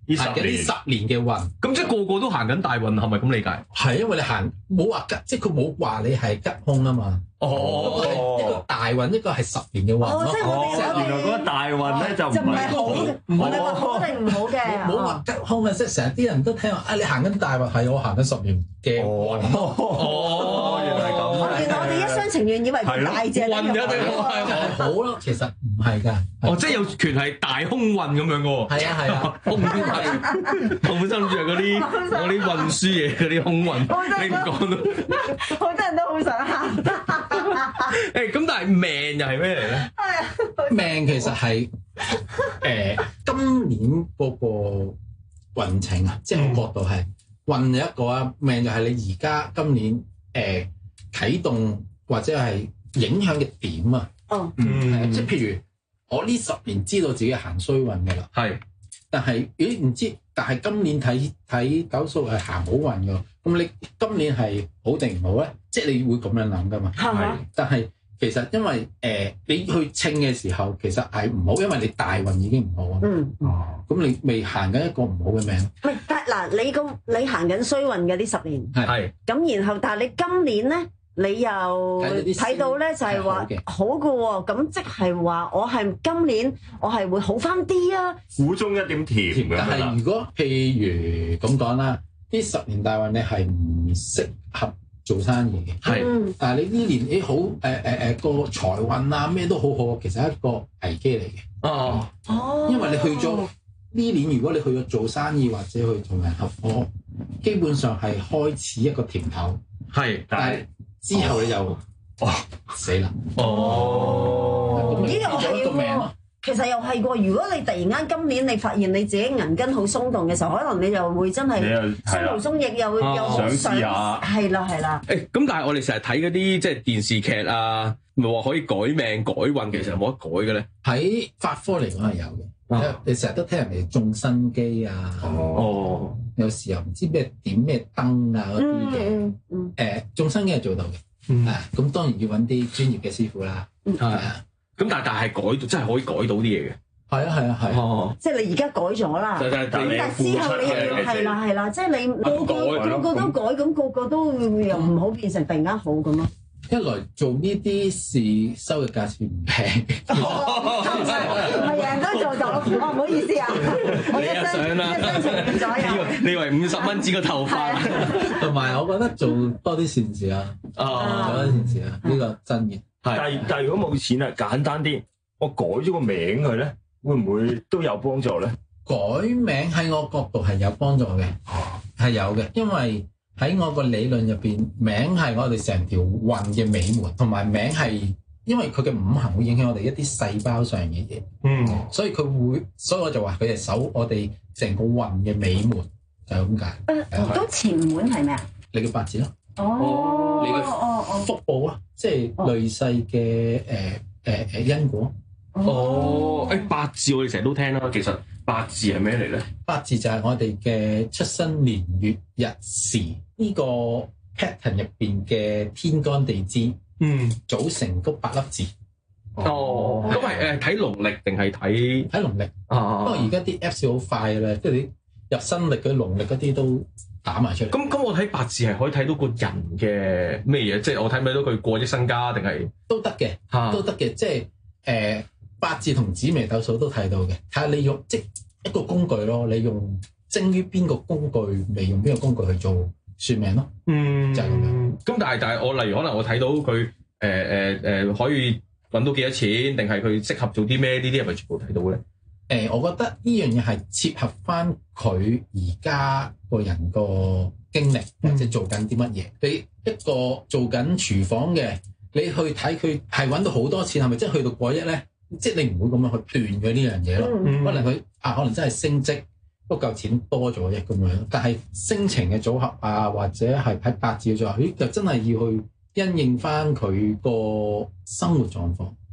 行緊呢十年嘅運， 咁即係個個都行緊大運，係咪咁理解？ 係因為你行冇話吉，即係佢冇話你係吉凶啊嘛。 哦， 一個大運，一個係十年嘅運咯。 哦，即係我哋原來嗰個大運咧就唔係好， 唔係話好定唔好嘅。 冇話吉凶啊！即係成日啲人都聽話啊，你行緊大運，係我行緊十年嘅運。 哦，原來咁。 原來我哋一廂情願以為佢大隻運咗定係好咯，其實唔係㗎。 哦，即係有權係大空運咁樣嘅喎。 係啊係啊， 空運。我本身諗住係嗰啲嗰啲運輸嘢嗰啲空運，你唔講到， 好多人都好想行。 誒咁，但係命又係咩嚟咧？ 命其實係誒、呃、今年嗰個運程啊，即係個角度係運有一個啊，命就係你而家今年誒、呃、啟動或者係影響嘅點啊。 哦， 嗯，即係譬如我呢十年知道自己行衰運嘅啦， 係， 但係咦唔知，但係今年睇睇斗數係行好運㗎，咁你今年係好定唔好咧？即係你會咁樣諗㗎嘛？係，但係。其實因為誒、呃、你去稱嘅時候，其實係唔好，因為你大運已經唔好啊。 嗯， 咁你未行緊一個唔好嘅命。 唔係，但嗱你個你行緊衰運嘅呢十年， 係咁然後但係你今年咧，你又睇到咧就係話好嘅喎，咁即係話我係今年我係會好翻啲啊。 苦中一點甜。 但係如果譬如咁講啦，呢十年大運你係唔適合做生意嘅，係，但係你呢年你好誒誒誒個財運啊咩都好好，其實係一個危機嚟嘅。 哦， 哦，因為你去咗呢年，如果你去咗做生意或者去同人合夥，基本上係開始一個甜頭， 係， 但係之後你就哦死啦。 哦， 咁呢個係個命咯。 其實又係喎，如果你突然間今年你發現你自己銀根好鬆動嘅時候，可能你就會真係鬆毛鬆翼，又又好想試下，係啦係啦。 誒咁，但係我哋成日睇嗰啲即係電視劇啊，咪話可以改命改運，其實有冇得改嘅咧？ 喺法科嚟講係有嘅，你成日都聽人哋種生機啊， 哦， 有時候唔知咩點咩燈啊嗰啲嘅，誒種生機係做到嘅，啊咁當然要揾啲專業嘅師傅啦，係啊。咁但係但係改真係可以改到啲嘢嘅，係啊係啊係，哦， 即係你而家改咗啦，咁但係之後你又要係啦係啦，即係你個個個個都改，咁個個都又唔好變成突然間好咁咯。 一來做呢啲事收嘅價錢唔平， 唔係人都做到，我唔好意思啊，我一身一身情左右。 你以為五十蚊剪個頭髮？ 同埋我覺得做多啲善事啊，做多啲善事啊，呢個真嘅。 但係但係如果冇錢啊，簡單啲，我改咗個名佢咧，會唔會都有幫助咧？ 改名喺我角度係有幫助嘅，係有嘅，因為喺我個理論入邊，名係我哋成條運嘅尾門，同埋名係因為佢嘅五行會影響我哋一啲細胞上嘅嘢，嗯，所以佢會，所以我就話佢係守我哋成個運嘅尾門，就係咁解。 誒，咁前門係咩啊？ 你嘅八字咯。 哦， 你嘅福報啊，即係累世嘅誒誒誒因果。 哦，誒八字我哋成日都聽啦，其實八字係咩嚟咧？ 八字就係我哋嘅出生年月日時呢個 pattern 入邊嘅天干地支，嗯，組成嗰八粒字。 哦，咁係誒睇農曆定係睇睇農曆？啊，不過而家啲 Apps 好快嘅咧，即係你入新曆嗰啲農曆嗰啲都打埋出嚟。 咁咁我睇八字係可以睇到個人嘅咩嘢？即係我睇唔睇到佢過億身家定係都得嘅，都得嘅。即係誒八字同紫微斗數都睇到嘅，睇下你用即一個工具咯，你用精於邊個工具，未用邊個工具去做算命咯。嗯，就係咁樣。 咁但係但係我例如可能我睇到佢誒誒誒可以揾到幾多錢，定係佢適合做啲咩？呢啲係咪全部睇到咧？ 誒，我覺得呢樣嘢係切合翻佢而家個人個經歷，或者做緊啲乜嘢。你一個做緊廚房嘅，你去睇佢係揾到好多錢，係咪即係去到過億咧？即係你唔會咁樣去斷佢呢樣嘢咯。嗯、可能佢啊，可能真係升職嗰嚿錢多咗億咁樣，但係星程嘅組合啊，或者係喺八字嘅組合，咦，就真係要去因應翻佢個生活狀況。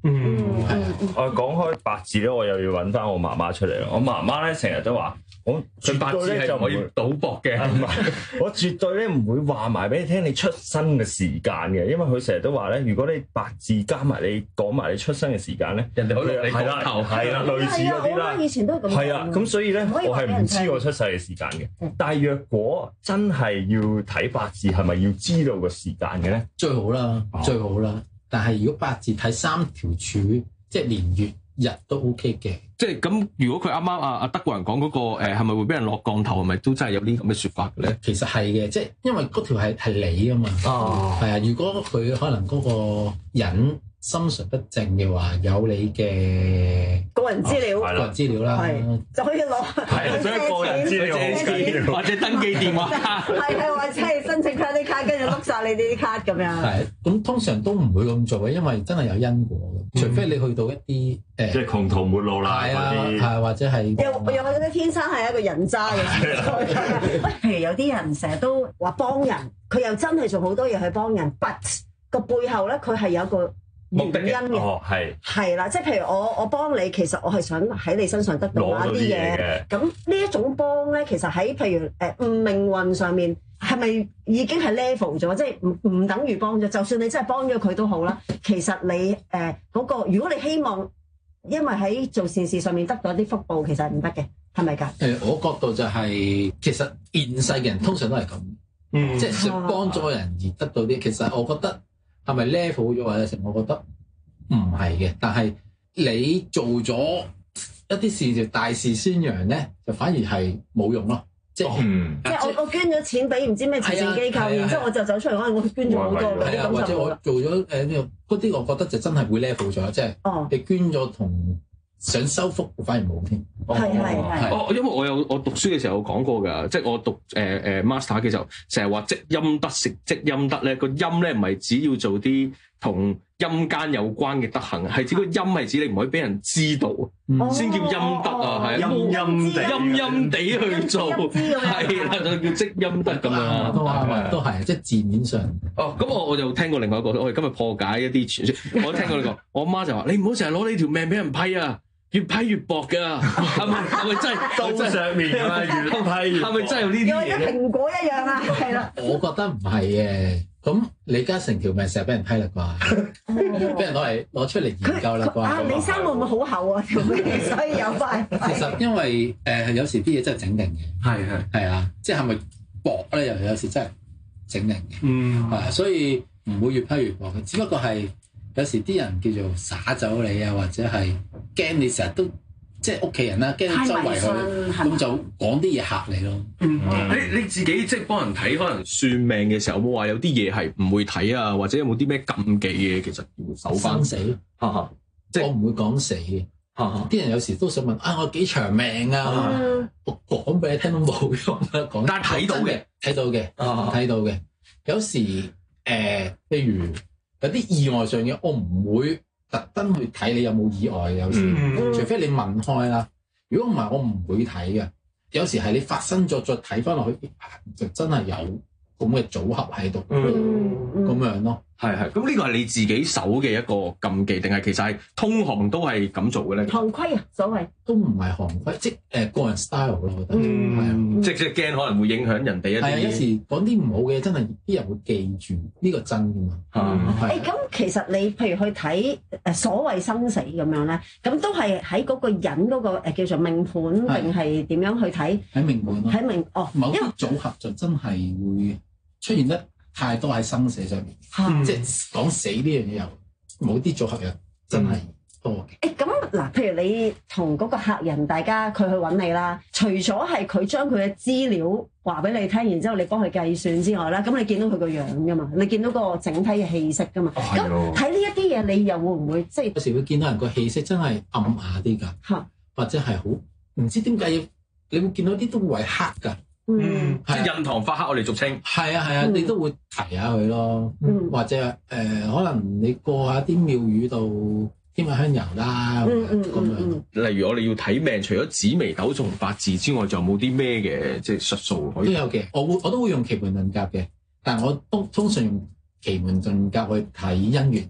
嗯，係啊。我講開八字咧，我又要揾翻我媽媽出嚟啦。我媽媽咧成日都話，我佢八字係唔可以賭博嘅， 唔係，我絕對咧唔會話埋俾你聽你出生嘅時間嘅，因為佢成日都話咧，如果你八字加埋你講埋你出生嘅時間咧， 人哋可以你講頭係啦，類似嗰啲啦。 我媽以前都係咁講。 係啊，咁所以咧，我係唔知我出世嘅時間嘅。但係若果真係要睇八字，係咪要知道個時間嘅咧？ 最好啦，最好啦。但係如果八字睇三條柱，即係年月日都 OK 嘅。 即係咁，如果佢啱啱阿阿德國人講嗰個誒係咪會俾人落降頭，係咪都真係有啲咁嘅説法嘅咧？ 其實係嘅，即係因為嗰條係係你啊嘛。哦，係啊。如果佢可能嗰個人心術不正嘅話，有你嘅個人資料， 個人資料啦， 就可以攞係將個人資料或者登記電話， 係係或者係申請 credit card，跟住碌晒你啲卡咁樣。 係咁，通常都唔會咁做嘅，因為真係有因果嘅，除非你去到一啲誒， 即係窮途末路啦嗰啲， 係或者係又又或者天生係一個人渣嘅。喂，譬如有啲人成日都話幫人，佢又真係做好多嘢去幫人 ，but 個背後咧佢係有個原因嘅， 哦係係啦，即係譬如我我幫你，其實我係想喺你身上得到一啲嘢。咁呢一種幫咧，其實喺譬如誒命運上面係咪已經係 level 咗？即係唔唔等於幫咗，就算你真係幫咗佢都好啦。其實你誒嗰、呃那個，如果你希望因為喺做善事上面得到一啲福報，其實係唔得嘅，係咪㗎？ 誒，我角度就係、是、其實現世嘅人通常都係咁，嗯、即係想幫助人而得到啲。其實我覺得。係咪 level 咗或者成？我覺得唔係嘅，但係你做咗一啲事就大事宣揚咧，就反而係冇用咯。即係、嗯、 即係我我捐咗錢俾唔知咩慈善機構，然之後我就走出嚟講我捐咗好多嗰啲咁就或者我做咗誒呢個嗰啲，我覺得就真係會 level 咗，即係你捐咗同想收福反而冇添。 係係係。 哦，因為我有我讀書嘅時候有講過㗎，即係我讀誒誒、呃、master 嘅時候，成日話積陰德食積陰德咧，個陰咧唔係只要做啲同陰間有關嘅德行，係指個陰係指你唔可以俾人知道，先、嗯、叫陰德啊，係陰陰地陰陰地去做，係啦，就叫積陰德咁樣。 都係都係，即係字面上。 哦，咁我我就聽過另外一個，我哋今日破解一啲傳說，我聽過你講，我媽就話：你唔好成日攞你條命俾人批啊！越批越薄㗎，係咪係咪真係刀上面㗎嘛？越批越薄， 係咪真係有呢啲嘢？ 又或者蘋果一樣啊，係啦。 我覺得唔係嘅，咁李嘉誠條命成日俾人批啦啩，俾人攞嚟攞出嚟研究啦啩。 啊，李生會唔會好厚啊條命？所以有塊。 其實因為誒、呃、有時啲嘢真係整定嘅，係係係啊，即係係咪薄咧？又有時真係整定嘅，嗯，係，所以唔會越批越薄嘅，只不過係。有時啲人叫做耍走你啊，或者係驚你成日都即係屋企人啦，驚你周圍去，咁就講啲嘢嚇你咯。 嗯嗯、你你自己即係幫人睇，可能算命嘅時候，有冇話有啲嘢係唔會睇啊？或者有冇啲咩禁忌嘅？其實要守翻生死，哈哈，即係我唔會講死嘅。哈哈，啲人有時都想問啊，我幾長命啊？嗯、我講俾你聽都冇用啦，講。 但係睇到嘅，睇到嘅， 睇到嘅。有時誒，譬、呃、如。有啲意外上嘅，我唔會特登去睇你有冇意外。有時，嗯、除非你問開啦。如果唔係，我唔會睇嘅。有時係你發生咗再睇翻落去，就真係有咁嘅組合喺度，咁、嗯、樣咯。 係係，咁呢個係你自己守嘅一個禁忌，定係其實係通行都係咁做嘅咧？ 行規啊，所謂都唔係行規，即係誒個人 style 咯，我覺得。 嗯，係啊，即係即係驚可能會影響人哋一啲。 係啊，有時講啲唔好嘅，真係啲人會記住呢、呢個真㗎嘛。 嗯，誒咁、欸、其實你譬如去睇誒所謂生死咁樣咧，咁都係喺嗰個人嗰、嗰個叫做命盤定係點樣去睇？ 喺命盤咯。 喺命哦， 某啲組合就真係會出現得太多喺生死上面，嗯、即係講死呢樣嘢又冇啲組合又真係多嘅。 誒咁嗱，譬如你同嗰個客人，大家佢去揾你啦，除咗係佢將佢嘅資料話俾你聽，然之後你幫佢計算之外啦，咁你見到佢個樣噶嘛，你見到個整體嘅氣息噶嘛。咁睇呢一啲嘢，你又會唔會即係有時會見到人個氣息真係暗啞啲㗎， 嚇或者係好唔知點解要你會見到啲都會係黑㗎。 嗯，即係印堂發黑，我哋俗稱。 係啊係啊，你都會提下佢咯， 嗯、 或者誒、呃，可能你過下啲廟宇度添下香油啦，咁、 嗯嗯、 樣。 例如我哋要睇命，除咗紫微斗數、八字之外，仲有冇啲咩嘅即係術數可以？ 都有嘅，我會我都會用奇門遁甲嘅，但係我都通常用奇門遁甲去睇姻緣。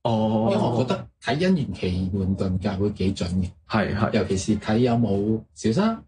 哦， 因為我覺得睇姻緣奇門遁甲會幾準嘅， 係係， 尤其是睇有冇小三。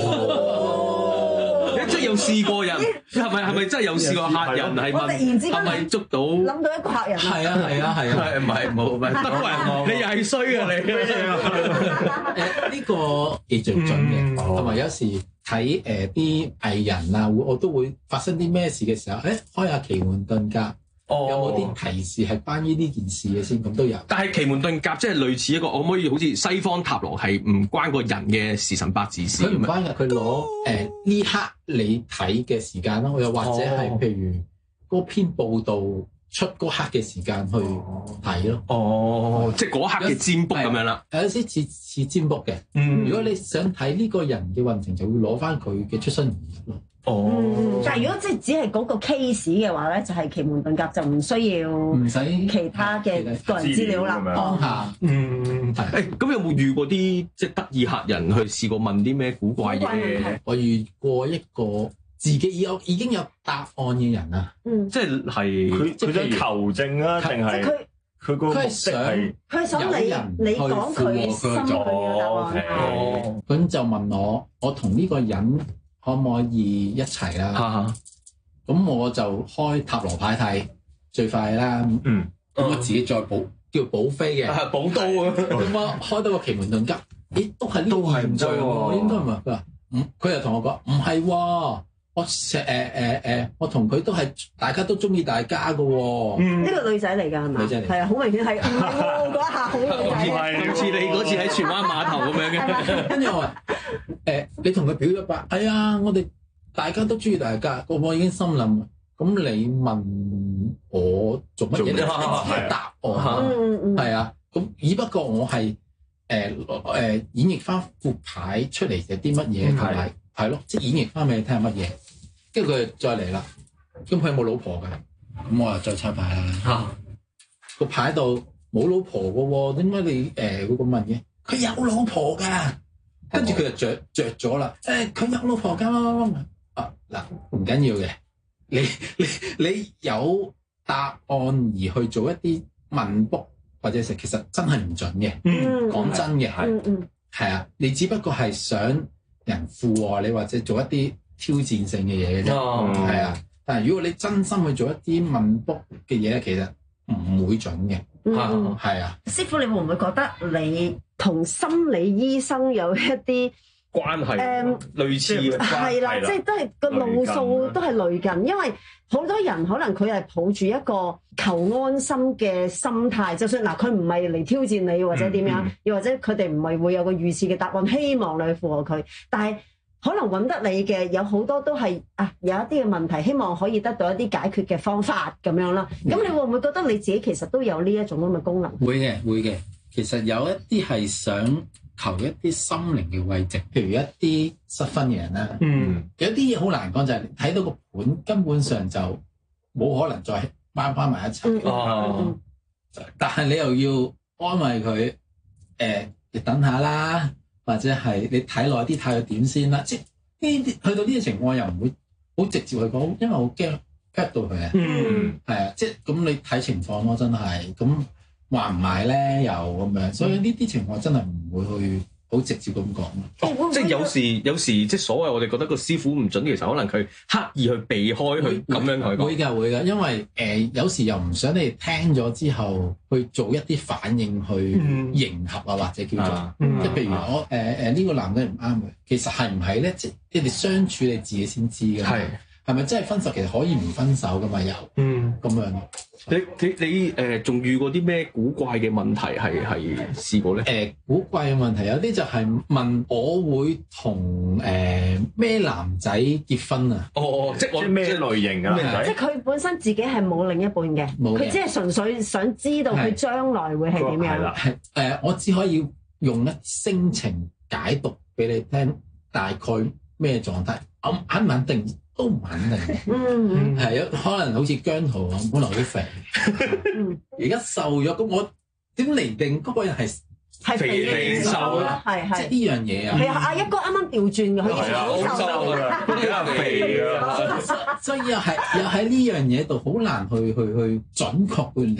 哦，你真係有試過人，係咪係咪真係有試過客人係問係咪捉到？ 諗到一個客人。 係啊係啊係啊， 唔係冇唔係得你又係衰啊你。 誒呢個幾最準嘅，同埋有時睇誒啲藝人啊，會我都會發生啲咩事嘅時候，誒開下奇門遁甲。哦、有冇啲提示係關於呢件事嘅先？咁都有。 但係奇門遁甲即係類似一個，可唔可以好似西方塔羅係唔關個人嘅時辰八字事？ 佢唔關嘅，佢攞誒呢刻你睇嘅時間咯，又或者係譬如嗰篇報道出嗰刻嘅時間去睇咯。 哦，即係嗰刻嘅占卜咁樣啦。 有啲似似占卜嘅。嗯。如果你想睇呢個人嘅運程，就會攞翻佢嘅出生年日咯。 哦、嗯，但係如果即係只係嗰個 case 嘅話咧，就係、是、奇門遁甲就唔需要唔使其他嘅個人資料啦。 當下，嗯，係。 誒，咁有冇遇過啲即係得意客人去試過問啲咩古怪嘢？ 我遇過一個自己有已經有答案嘅人啊， 嗯， 即係係佢佢想求證啊，定係佢佢個目的係佢想你你講佢心裏嘅答案。 哦，咁就問我，我同呢個人可唔可以一齊啦？咁我就開塔羅牌睇最快啦。嗯，咁我自己再補叫補飛嘅， 補刀啊。 咁我開到個奇門遁甲，咦，都係呢個現象喎，應該唔係佢話，嗯，佢又同我講唔係喎，我誒誒誒，我同佢都係大家都中意大家噶喎。 嗯，呢個女仔嚟㗎係嘛？ 女仔嚟， 係啊，好明顯係唔係喎？嗰一下好女仔， 唔似你嗰次喺荃灣碼頭咁樣嘅。 跟住我話誒，你同佢表咗白，係啊，我哋大家都中意大家，個個已經心諗，咁你問我做乜嘢？你知答案係啊，咁只不過我係誒誒演繹翻副牌出嚟係啲乜嘢，同埋係咯，即係演繹翻俾你聽係乜嘢。跟住佢就再嚟啦，咁佢有冇老婆㗎？咁我又再拆牌啦。個牌度冇老婆㗎喎，點解你誒嗰個問嘅？佢有老婆㗎。跟住佢就着着咗啦。誒，佢有老婆㗎啊嗱，唔緊要嘅。你你你有答案而去做一啲問卜或者係其實真係唔準嘅。嗯，講真嘅係，嗯嗯，係啊，你只不過係想人附和你或者做一啲挑戰性嘅嘢嘅啫。哦，係啊。但係如果你真心去做一啲問卜嘅嘢咧，其實唔會準嘅。嗯，係啊。 師傅，你會唔會覺得你同心理醫生有一啲關係？誒，類似嘅係啦，即係都係個路數都係類近，因為好多人可能佢係抱住一個求安心嘅心態，就算嗱佢唔係嚟挑戰你或者點樣，又或者佢哋唔係會有個預設嘅答案，希望你去附和佢，但係可能揾得你嘅有好多都係啊有一啲嘅問題，希望可以得到一啲解決嘅方法咁樣啦。咁你會唔會覺得你自己其實都有呢一種咁嘅功能？ 會嘅，會嘅。其實有一啲係想求一啲心靈嘅慰藉，譬如一啲失婚嘅人啦。嗯，有啲嘢好難講，就係睇到個盤根本上就冇可能再掹翻埋一齊。哦，但係你又要安慰佢，誒、呃，你等下啦。或者係你睇耐啲睇佢點先啦，即係呢啲去到呢個情況又唔會好直接去講，因為我驚 cut 到佢啊。嗯，係啊，即係咁你睇情況咯，真係咁話唔埋咧又咁樣，所以呢啲情況真係唔會去好直接咁講。 哦，即係有時有時即係所謂我哋覺得個師傅唔準，其實可能佢刻意去避開佢咁樣去講。會㗎會㗎，因為誒、呃、有時又唔想你哋聽咗之後去做一啲反應去迎合啊，或者叫做即係譬如我誒誒呢個男嘅唔啱嘅，其實係唔係咧？即係你哋相處你自己先知㗎。係係咪真係分手？其實可以唔分手㗎嘛？又嗯咁樣。你你你誒仲遇過啲咩古怪嘅問題係係試過咧？誒、呃、古怪嘅問題有啲就係問我會同誒咩男仔結婚啊？哦哦，即係我咩類型嘅男仔？ 即係佢本身自己係冇另一半嘅，佢只係純粹想知道佢將來會係點樣。係啦，係誒，我只可以用一星情解讀俾你聽，大概咩狀態？我肯唔肯定？都唔肯定嘅，嗯，係有可能好似姜濤咁，本來好肥，而家瘦咗，咁我點嚟定嗰個人係係肥定瘦咧？係係即係呢樣嘢啊！係啊，阿一哥啱啱調轉嘅，佢好瘦啊，比較肥啊，所以又係又喺呢樣嘢度好難去去去準確去嚟定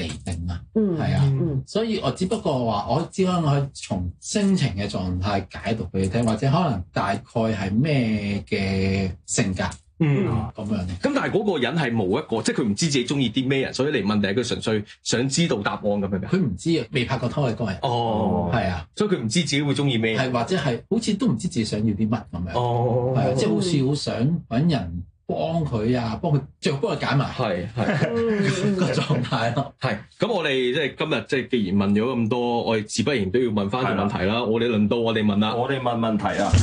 啊，係啊，所以我只不過話我只可能從心情嘅狀態解讀俾你聽，或者可能大概係咩嘅性格。嗯，咁樣嘅。 咁但係嗰個人係冇一個，即係佢唔知自己中意啲咩人，所以嚟問定係佢純粹想知道答案咁樣嘅。 佢唔知啊，未拍過拖嘅嗰個人。 哦， 係啊， 所以佢唔知自己會中意咩，係或者係好似都唔知自己想要啲乜咁樣。 哦， 係啊，即係好似好想揾人幫佢啊，幫佢最後幫佢揀埋。 係係個狀態咯。 係咁，我哋即係今日即係既然問咗咁多，我哋自不然都要問翻個問題啦。我哋輪到我哋問啦。 我哋問問題啊！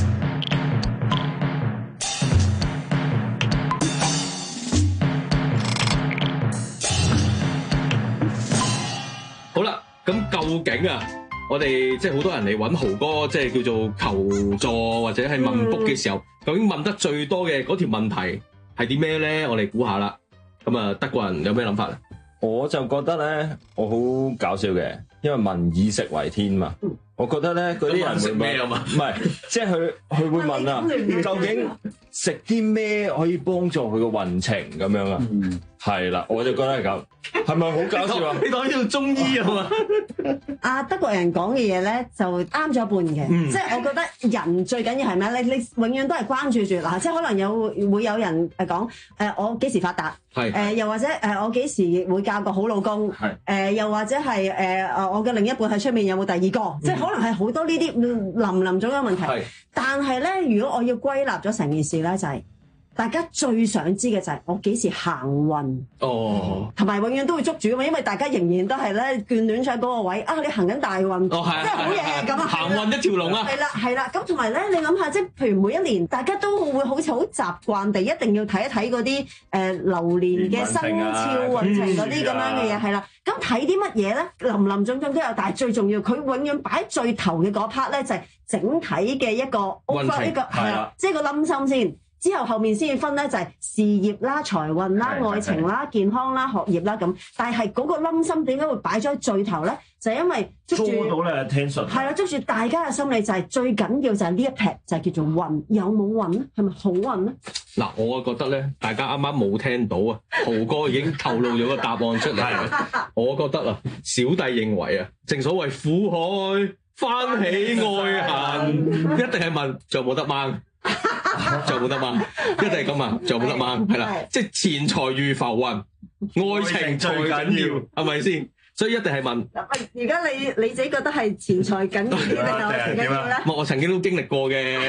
好啦，咁究竟啊，我哋即係好多人嚟揾豪哥，即係叫做求助或者係問卜嘅時候，嗯、究竟問得最多嘅嗰條問題係啲咩咧？我哋估下啦。咁啊，德國人有咩諗法咧？ 我就覺得咧，我好搞笑嘅，因為民以食為天嘛。嗯、我覺得咧，嗰啲人食咩啊嘛？唔係，即係佢佢會問啊，究竟食啲咩可以幫助佢個運程咁樣啊？係啦、嗯，我就覺得係咁。係咪好搞笑啊？ 你當呢度中醫啊嘛？ 啊，德國人講嘅嘢咧就啱咗一半嘅，嗯、即係我覺得人最緊要係咩咧？你你永遠都係關注住嗱，即係可能有會有人誒講誒，我幾時發達？係誒、呃，又或者誒、呃，我幾時會嫁個好老公？係誒、呃，又或者係誒誒，我嘅另一半喺出面有冇第二個？嗯、即係可能係好多呢啲林林總總嘅問題。係，但係咧，如果我要歸納咗成件事咧，就係、是。大家最想知嘅就係我幾時行運哦，同埋永遠都會捉住㗎嘛，因為大家仍然都係咧眷戀喺嗰個位啊！你行緊大運，哦、即係好嘢咁啊！ 行運一條龍啊！ 係啦係啦，咁同埋咧，你諗下，即係譬如每一年，大家都會好似好習慣地一定要睇一睇嗰啲誒流年嘅生肖運程嗰啲咁樣嘅嘢，係啦。咁睇啲乜嘢咧？林林總總都有，但係最重要，佢永遠擺最頭嘅嗰 part 咧，就係整體嘅一個運程，一個係啦，即係個冧心先。之後後面先至分咧，就係事業啦、財運啦、愛情啦、健康啦、學業啦咁。但係嗰個冧心點解會擺咗喺最頭咧？就係、是、因為捉住到咧 attention 係啦，捉住大家嘅心理就係、是、最緊要就係呢一撇就係叫做運，有冇運咧？係咪好運咧？ 嗱，我覺得咧，大家啱啱冇聽到啊，豪哥已經透露咗個答案出嚟。我覺得啊，小弟認為啊，正所謂苦海翻起愛恨，一定係問仲有冇得掹。仲有冇得掹？一定係咁啊！仲有冇得掹？係啦，即係錢財如浮雲，愛情最緊要，係咪先？所以一定係問。 而家你你自己覺得係錢財緊要啲定係愛情緊要咧？ 我曾經都經歷過嘅。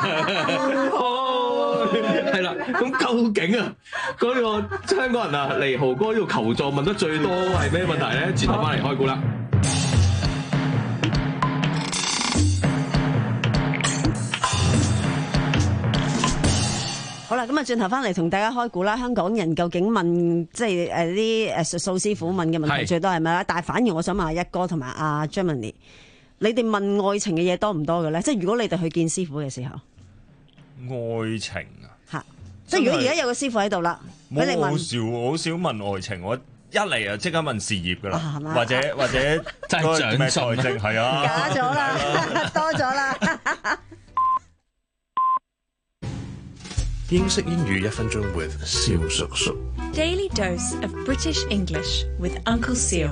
係啦，咁究竟啊，嗰個香港人啊嚟豪哥呢度求助問得最多係咩問題咧？轉頭翻嚟開估啦。 好啦，咁啊，轉頭翻嚟同大家開估啦。香港人究竟問即係誒啲誒術數師傅問嘅問題最多係咩咧？但係反而我想問下一哥同埋阿 Germany，你哋問愛情嘅嘢多唔多嘅咧？即係如果你哋去見師傅嘅時候， 愛情啊， 嚇，即係如果而家有個師傅喺度啦，俾你問， 好少好少問愛情，我一嚟啊即刻問事業噶啦， 啊、 或者或者真係長財政係啊， 假咗啦，多咗啦。 英式英語一分鐘 with 蕭叔叔。 Daily dose of British English with Uncle Seal。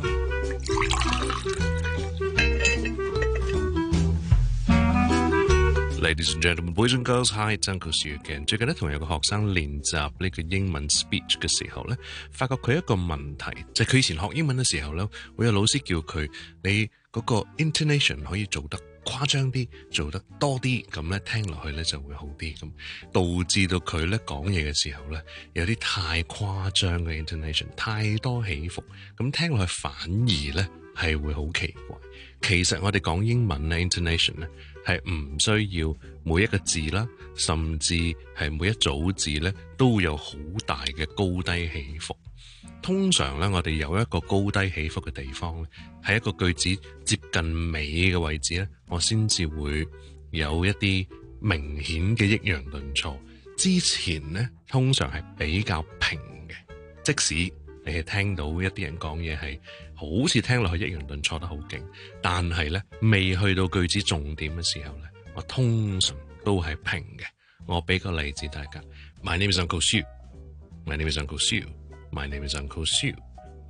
Ladies and gentlemen, boys and girls, hi, it's Uncle Seal again。最近咧同有個學生練習呢個英文 speech 嘅時候咧，發覺佢一個問題，就係佢以前學英文嘅時候咧，會有老師叫佢你嗰個 intonation 可以做得誇張啲，做得多啲，咁咧聽落去咧就會好啲，咁導致到佢咧講嘢嘅時候咧有啲太誇張嘅 intonation， 太多起伏，咁聽落去反而咧係會好奇怪。其實我哋講英文咧 intonation 咧係唔需要每一個字啦，甚至係每一組字咧都有好大嘅高低起伏。通常咧，我哋有一個高低起伏嘅地方咧，係一個句子接近尾嘅位置咧，我先至會有一啲明顯嘅抑揚頓挫。之前咧，通常係比較平嘅，即使你係聽到一啲人講嘢係好似聽落去抑揚頓挫得好勁，但係咧未去到句子重點嘅時候咧，我通常都係平嘅。我俾個例子大家 ，My name is Uncle Siu，My name is Uncle Siu。My name is Uncle Siu.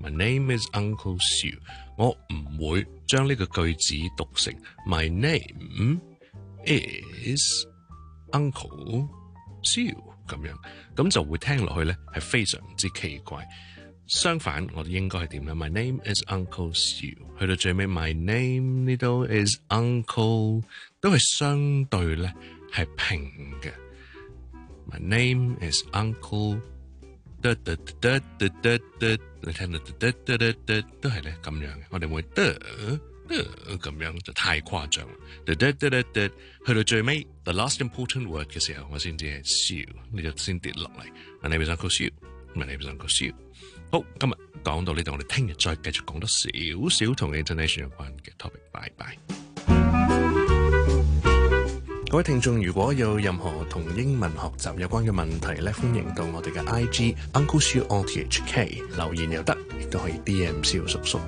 My name is Uncle Siu。我唔會將呢個句子讀成 My name is Uncle Siu 咁樣，咁就會聽落去咧係非常之奇怪。相反，我哋應該係點咧 ？My name is Uncle Siu。去到最尾 ，My name 呢度 is Uncle 都係相對咧係平嘅。My name is Uncle。得得得得得得，你聽到得得得得都係咧咁樣嘅，我哋會得得咁樣就太誇張啦。得得得得得，去到最尾 the last important word 嘅時候，我先至係笑，你就先跌落嚟。My name is Uncle Siu，My name is Uncle Siu。好，今日講到呢度，我哋聽日再繼續講多少少同 international 有關嘅 topic。拜拜。各位聽眾，如果有任何同英文學習有關嘅問題咧，歡迎到我哋嘅 I G Uncle Siu O T H K 留言又得，亦都可以 D M 蕭叔叔。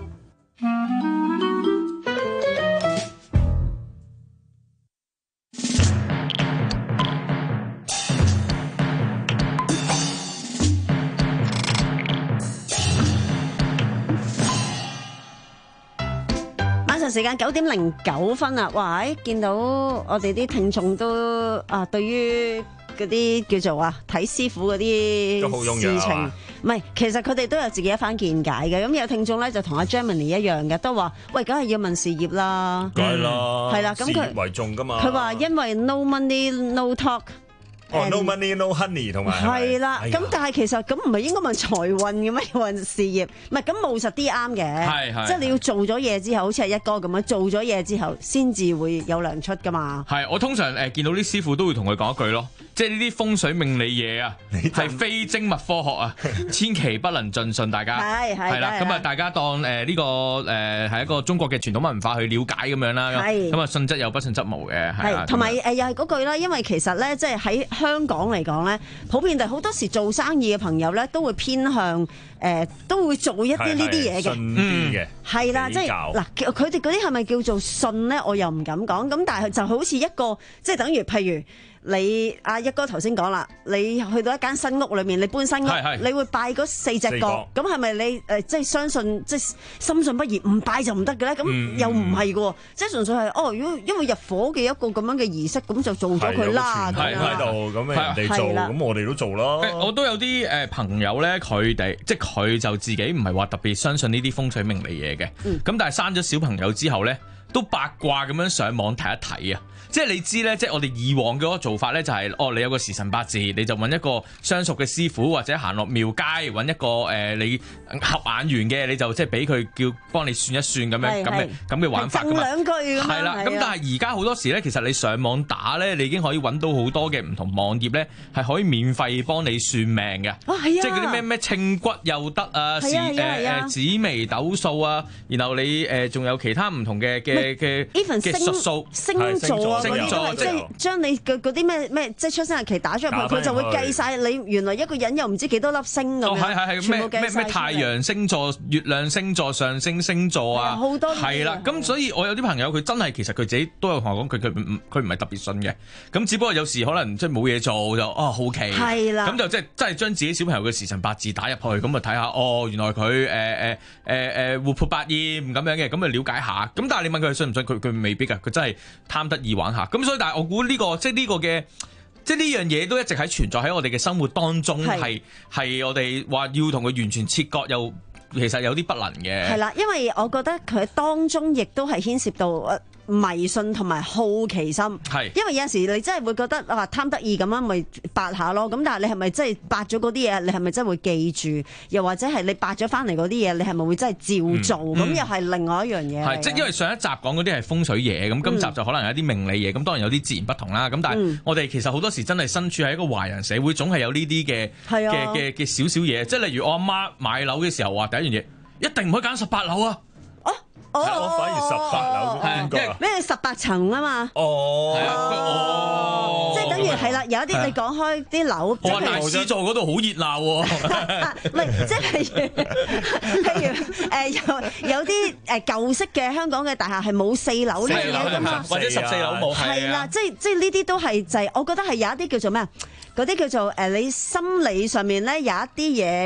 時間九點零九分啊！哇，見到我哋啲聽眾都啊，對於嗰啲叫做啊睇師傅嗰啲事情，唔係，其實佢哋都有自己一番見解嘅。咁有聽眾咧就同阿 Germany 一樣嘅，都話喂，梗係要問事業啦， 梗係啦， 係啦，咁佢事業為重㗎嘛。 佢話因為 no money no talk。 哦、oh, ，no money no honey 同埋係啦，咁、哎、但係其實咁唔係應該問財運嘅咩？問事業，唔係咁務實啲啱嘅，即係你要做咗嘢之後，好似係一哥咁樣做咗嘢之後，先至會有糧出噶嘛。係， 我通常誒、呃、見到啲師傅都會同佢講一句咯，即係呢啲風水命理嘢啊，係非精密科學啊，千祈不能盡信大家。係係啦，咁啊大家當誒呢、呃這個誒係、呃、一個中國嘅傳統文化去了解咁樣啦。係咁啊，信則有，不信則無嘅。係，同埋誒又係嗰句啦，因為其實咧，即係喺香港嚟講咧，普遍地好多時做生意嘅朋友咧，都會偏向誒、呃，都會做一啲呢啲嘢嘅，信啲嘅，係啦，即係嗱，佢哋嗰啲係咪叫做信咧？我又唔敢講。咁但係就好似一個，即係等於譬如。你阿一哥頭先講啦，你去到一間新屋裏面，你搬新屋，你會拜嗰四隻角，咁係咪你誒、呃、即係相信即係深信不疑，唔拜就唔得嘅咧？咁、嗯、又唔係嘅，即係純粹係哦，如果因為入伙嘅一個咁樣嘅儀式，咁就做咗佢啦。係喺度，咁人哋做，咁我哋都做咯。我都有啲誒朋友咧，佢哋即係佢就自己唔係話特別相信呢啲風水命理嘢嘅，咁、嗯、但係生咗小朋友之後咧，都八卦咁樣上網睇一睇啊！即係你知咧，即係我哋以往嘅嗰個做法咧，就係、是、哦，你有個時辰八字，你就揾一個相熟嘅師傅，或者行落廟街揾一個誒、呃、你合眼緣嘅，你就即係俾佢叫幫你算一算咁樣咁嘅咁嘅玩法㗎嘛。兩句咁樣係啦，咁但係而家好多時咧，其實你上網打咧，你已經可以揾到好多嘅唔同網頁咧，係可以免費幫你算命嘅。哦，係啊，即係嗰啲咩咩稱骨又得啊，是誒誒紫微斗數啊，然後你誒仲、呃、有其他唔同嘅嘅嘅嘅術數星座。星座即係將你嘅嗰啲咩咩即係出生日期打咗入去，佢就會計晒你原來一個人又唔知幾多粒星咁樣，係係係全部計晒。咩咩太陽星座、月亮星座、上升星座啊，好多係啦。咁所以我有啲朋友佢真係其實佢自己都有同我講，佢佢唔佢唔係特別信嘅。咁只不過有時可能即係冇嘢做就哦好奇，係啦。咁就即係真係將自己小朋友嘅時辰八字打入去，咁啊睇下哦原來佢誒誒誒誒活潑百厭咁樣嘅，咁啊了解下。咁但係你問佢信唔信，佢佢未必㗎，佢真係貪得意玩下。咁所以但係我估呢、呢個即係呢個嘅即係呢樣嘢都一直喺存在喺我哋嘅生活當中，係係我哋話要同佢完全切割，又其實有啲不能嘅。係啦，因為我覺得佢當中亦都係牽涉到迷信同埋好奇心，係因為有陣時你真係會覺得啊貪得意咁樣咪八下咯，咁但係你係咪真係八咗嗰啲嘢？你係咪真係會記住？又或者係你八咗翻嚟嗰啲嘢，你係咪會真係照做？咁、嗯嗯、又係另外一樣嘢。係即係因為上一集講嗰啲係風水嘢，咁今集就可能有啲命理嘢，咁當然有啲自然不同啦。咁但係我哋其實好多時真係身處喺一個華人社會，總係有呢啲嘅嘅嘅嘅少少嘢。即係例如我阿媽買樓嘅時候話，第一樣嘢一定唔可以揀十八樓啊！ 哦，我反而十八樓邊個啊？ 咩十八層啊嘛？哦，哦，即係等於係啦。有一啲你講開啲樓，我話大師座嗰度好熱鬧喎。唔係，即係譬如譬如誒有有啲誒舊式嘅香港嘅大廈係冇四樓呢樣嘢噶嘛？或者十四樓冇係啦，即係即係呢啲都係就係我覺得係有一啲叫做咩啊？嗰啲叫做誒你心理上面咧有一啲嘢。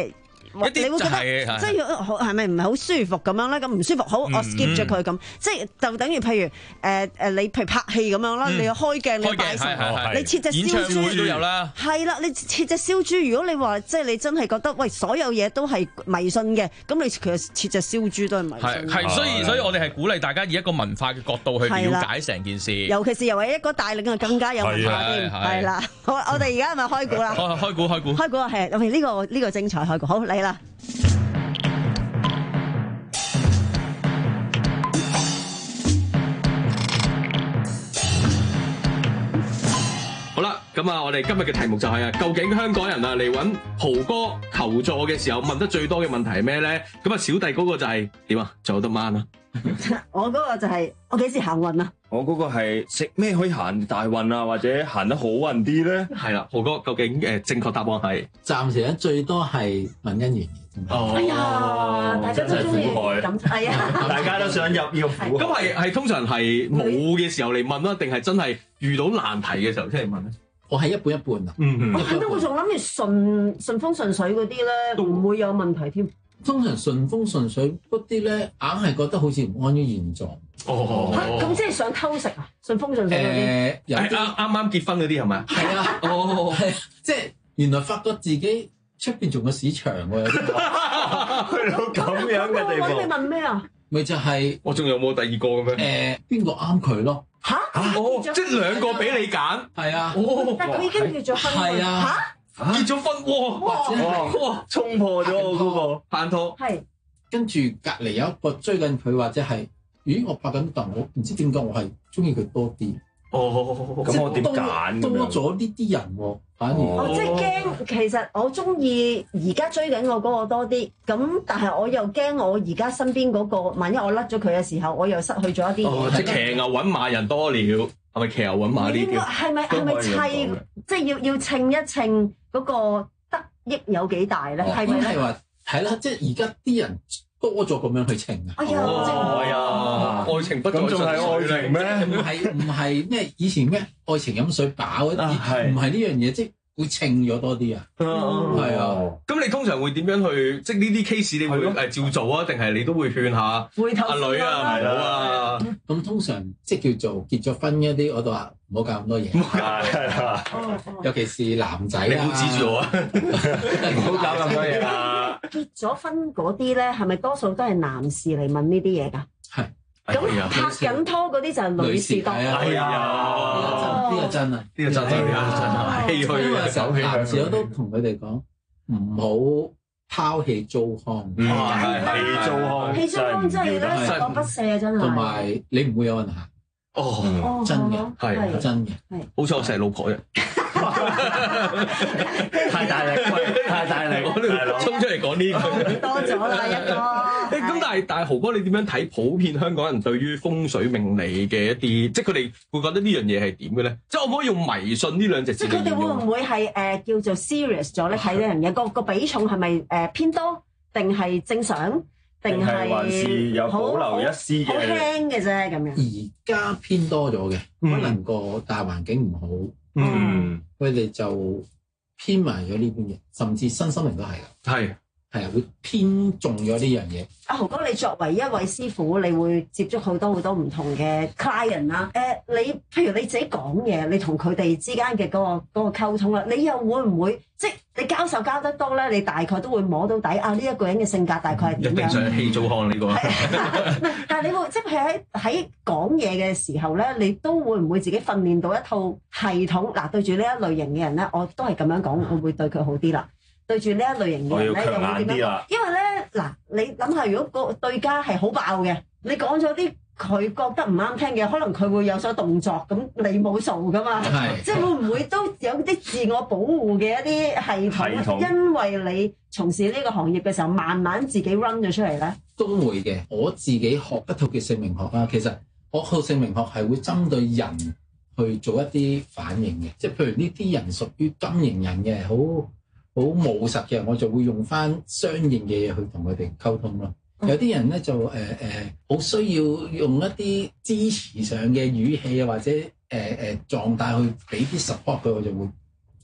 你會覺得即係係咪唔係好舒服咁樣咧？咁唔舒服，好我 skip 咗佢咁，即係就等於譬如誒誒你譬如拍戲咁樣啦，你開鏡你擺神，你切隻燒豬都有啦， 係啦，你切隻燒豬，如果你話即係你真係覺得喂所有嘢都係迷信嘅，咁你其實切隻燒豬都係迷信。 係係，所以所以我哋係鼓勵大家以一個文化嘅角度去了解成件事， 尤其是又係一個大領啊，更加有文化添，係啦。好，我哋而家係咪開估啦？ 開開估開估開估啊，係，喂呢個呢個精彩開估，好嚟啦！ 好啦，咁啊，我哋今日嘅題目就係啊，究竟香港人啊嚟揾豪哥求助嘅時候問得最多嘅問題係咩咧？咁啊，小弟嗰個就係點啊？仲有得掹啊？ 我嗰個就係我幾時行運啊？ 我嗰個係食咩可以行大運啊，或者行得好運啲咧？ 係啦，豪哥究竟誒正確答案係？ 暫時咧最多係問姻緣。 哦，哎呀，大家都中意咁，係啊， 大家都想入要苦海。 咁係係通常係冇嘅時候嚟問啦，定係真係遇到難題嘅時候先嚟問咧？ 我係一半一半啊。 嗯， 我睇到我仲諗住順順風順水嗰啲咧，唔會有問題添。 通常順風順水嗰啲咧，硬係覺得好似唔安於現狀。 哦， 咁即係想偷食啊？順風順水嗰啲， 有啲啱啱啱結婚嗰啲係咪？ 係啊，哦，係，即係原來發覺自己出邊仲有市場喎， 去到咁樣嘅地步。 你問咩啊？ 咪就係我仲有冇第二個嘅咩？ 誒，邊個啱佢咯？ 嚇！ 哦，即係兩個俾你揀。 係啊。 哦， 但係佢已經結咗婚。 係啊。 嚇！ 結咗婚，哇！ 哇！衝破咗我嗰個拍拖。 係。 跟住隔離有一個追緊佢，或者係，咦？我拍緊，但我唔知點解我係中意佢多啲。 哦，咁我點揀？ 多咗呢啲人喎，反而。 哦，即係驚，其實我中意而家追緊我嗰個多啲，咁但係我又驚我而家身邊嗰個，萬一我甩咗佢嘅時候，我又失去咗一啲嘢。 哦，即係騎牛揾馬人多了，係咪騎牛揾馬呢啲？ 係咪係咪砌？即係要要稱一稱嗰個得益有幾大咧？係咪咧？ 係話係啦，即係而家啲人多咗咁樣去稱啊！ 哎呀， 哎呀， 愛情不再咁仲係愛情咩？ 唔係唔係咩？以前咩愛情飲水飽嗰啲，唔係呢樣嘢，即係會稱咗多啲啊！係啊， 咁你通常會點樣去？即係呢啲 case 你會誒照做啊，定係你都會勸下阿女啊，唔好啊？ 咁通常即係叫做結咗婚嗰啲，我都話唔好搞咁多嘢。 係啊， 尤其是男仔， 你唔好指住我啊！ 唔好搞咁多嘢啦。 結咗婚嗰啲咧，係咪多數都係男士嚟問呢啲嘢㗎？ 係。 咁拍緊拖嗰啲就係女士多。 係啊，呢個真啊， 呢個真係唏噓嘅。 有男士我都同佢哋講，唔好拋棄糟糠。 係係糟糠， 棄糟糠真係咧，十惡不赦啊！真係。 同埋你唔會有運行。 哦， 真嘅，係真嘅。 好彩我成日老婆啫。 太大力，太大力， 我都衝出嚟講呢句。 多咗啦一個。 咁但係但係豪哥，你點樣睇普遍香港人對於風水命理嘅一啲，即係佢哋會覺得呢樣嘢係點嘅咧？即係我可唔可以用迷信呢兩隻字嚟形容？ 即係佢哋會唔會係誒叫做 serious 咗咧？睇呢樣嘢個個比重係咪誒偏多，定係正常，定係還是有保留一絲嘅？ 好輕嘅啫咁樣。 而家偏多咗嘅，可能個大環境唔好。 嗯， 佢哋就偏埋咗呢邊嘢，甚至身心靈都係噶， 係係啊，會偏重咗呢樣嘢。 阿豪哥，你作為一位師傅，你會接觸好多好多唔同嘅 client 啦。誒，你譬如你自己講嘢，你同佢哋之間嘅嗰個嗰個溝通啦，你又會唔會即係你交手交得多咧？你大概都會摸到底啊！呢一個人嘅性格大概係點樣？ 一定想氣糟糠呢個。 但係你會即係喺喺講嘢嘅時候咧，你都會唔會自己訓練到一套系統？嗱，對住呢一類型嘅人咧，我都係咁樣講，會唔會對佢好啲啦？對住呢一類型嘅人咧，又會點樣？因為咧，嗱，你諗下，如果個對家係好爆嘅，你講咗啲佢覺得唔啱聽嘅，可能佢會有所動作，咁你冇數噶嘛？係，即係會唔會都有啲自我保護嘅一啲系統？系統因為你從事呢個行業嘅時候，慢慢自己 run 咗出嚟咧， 都會嘅。我自己學一套叫姓名學啦，其實我套姓名學係會針對人去做一啲反應嘅，即係譬如呢啲人屬於金型人嘅，好好務實嘅，我就會用翻相應嘅嘢去同佢哋溝通咯。嗯、有啲人咧就誒誒好需要用一啲支持上嘅語氣啊，或者誒誒、呃、狀態去俾啲 support 佢，我就會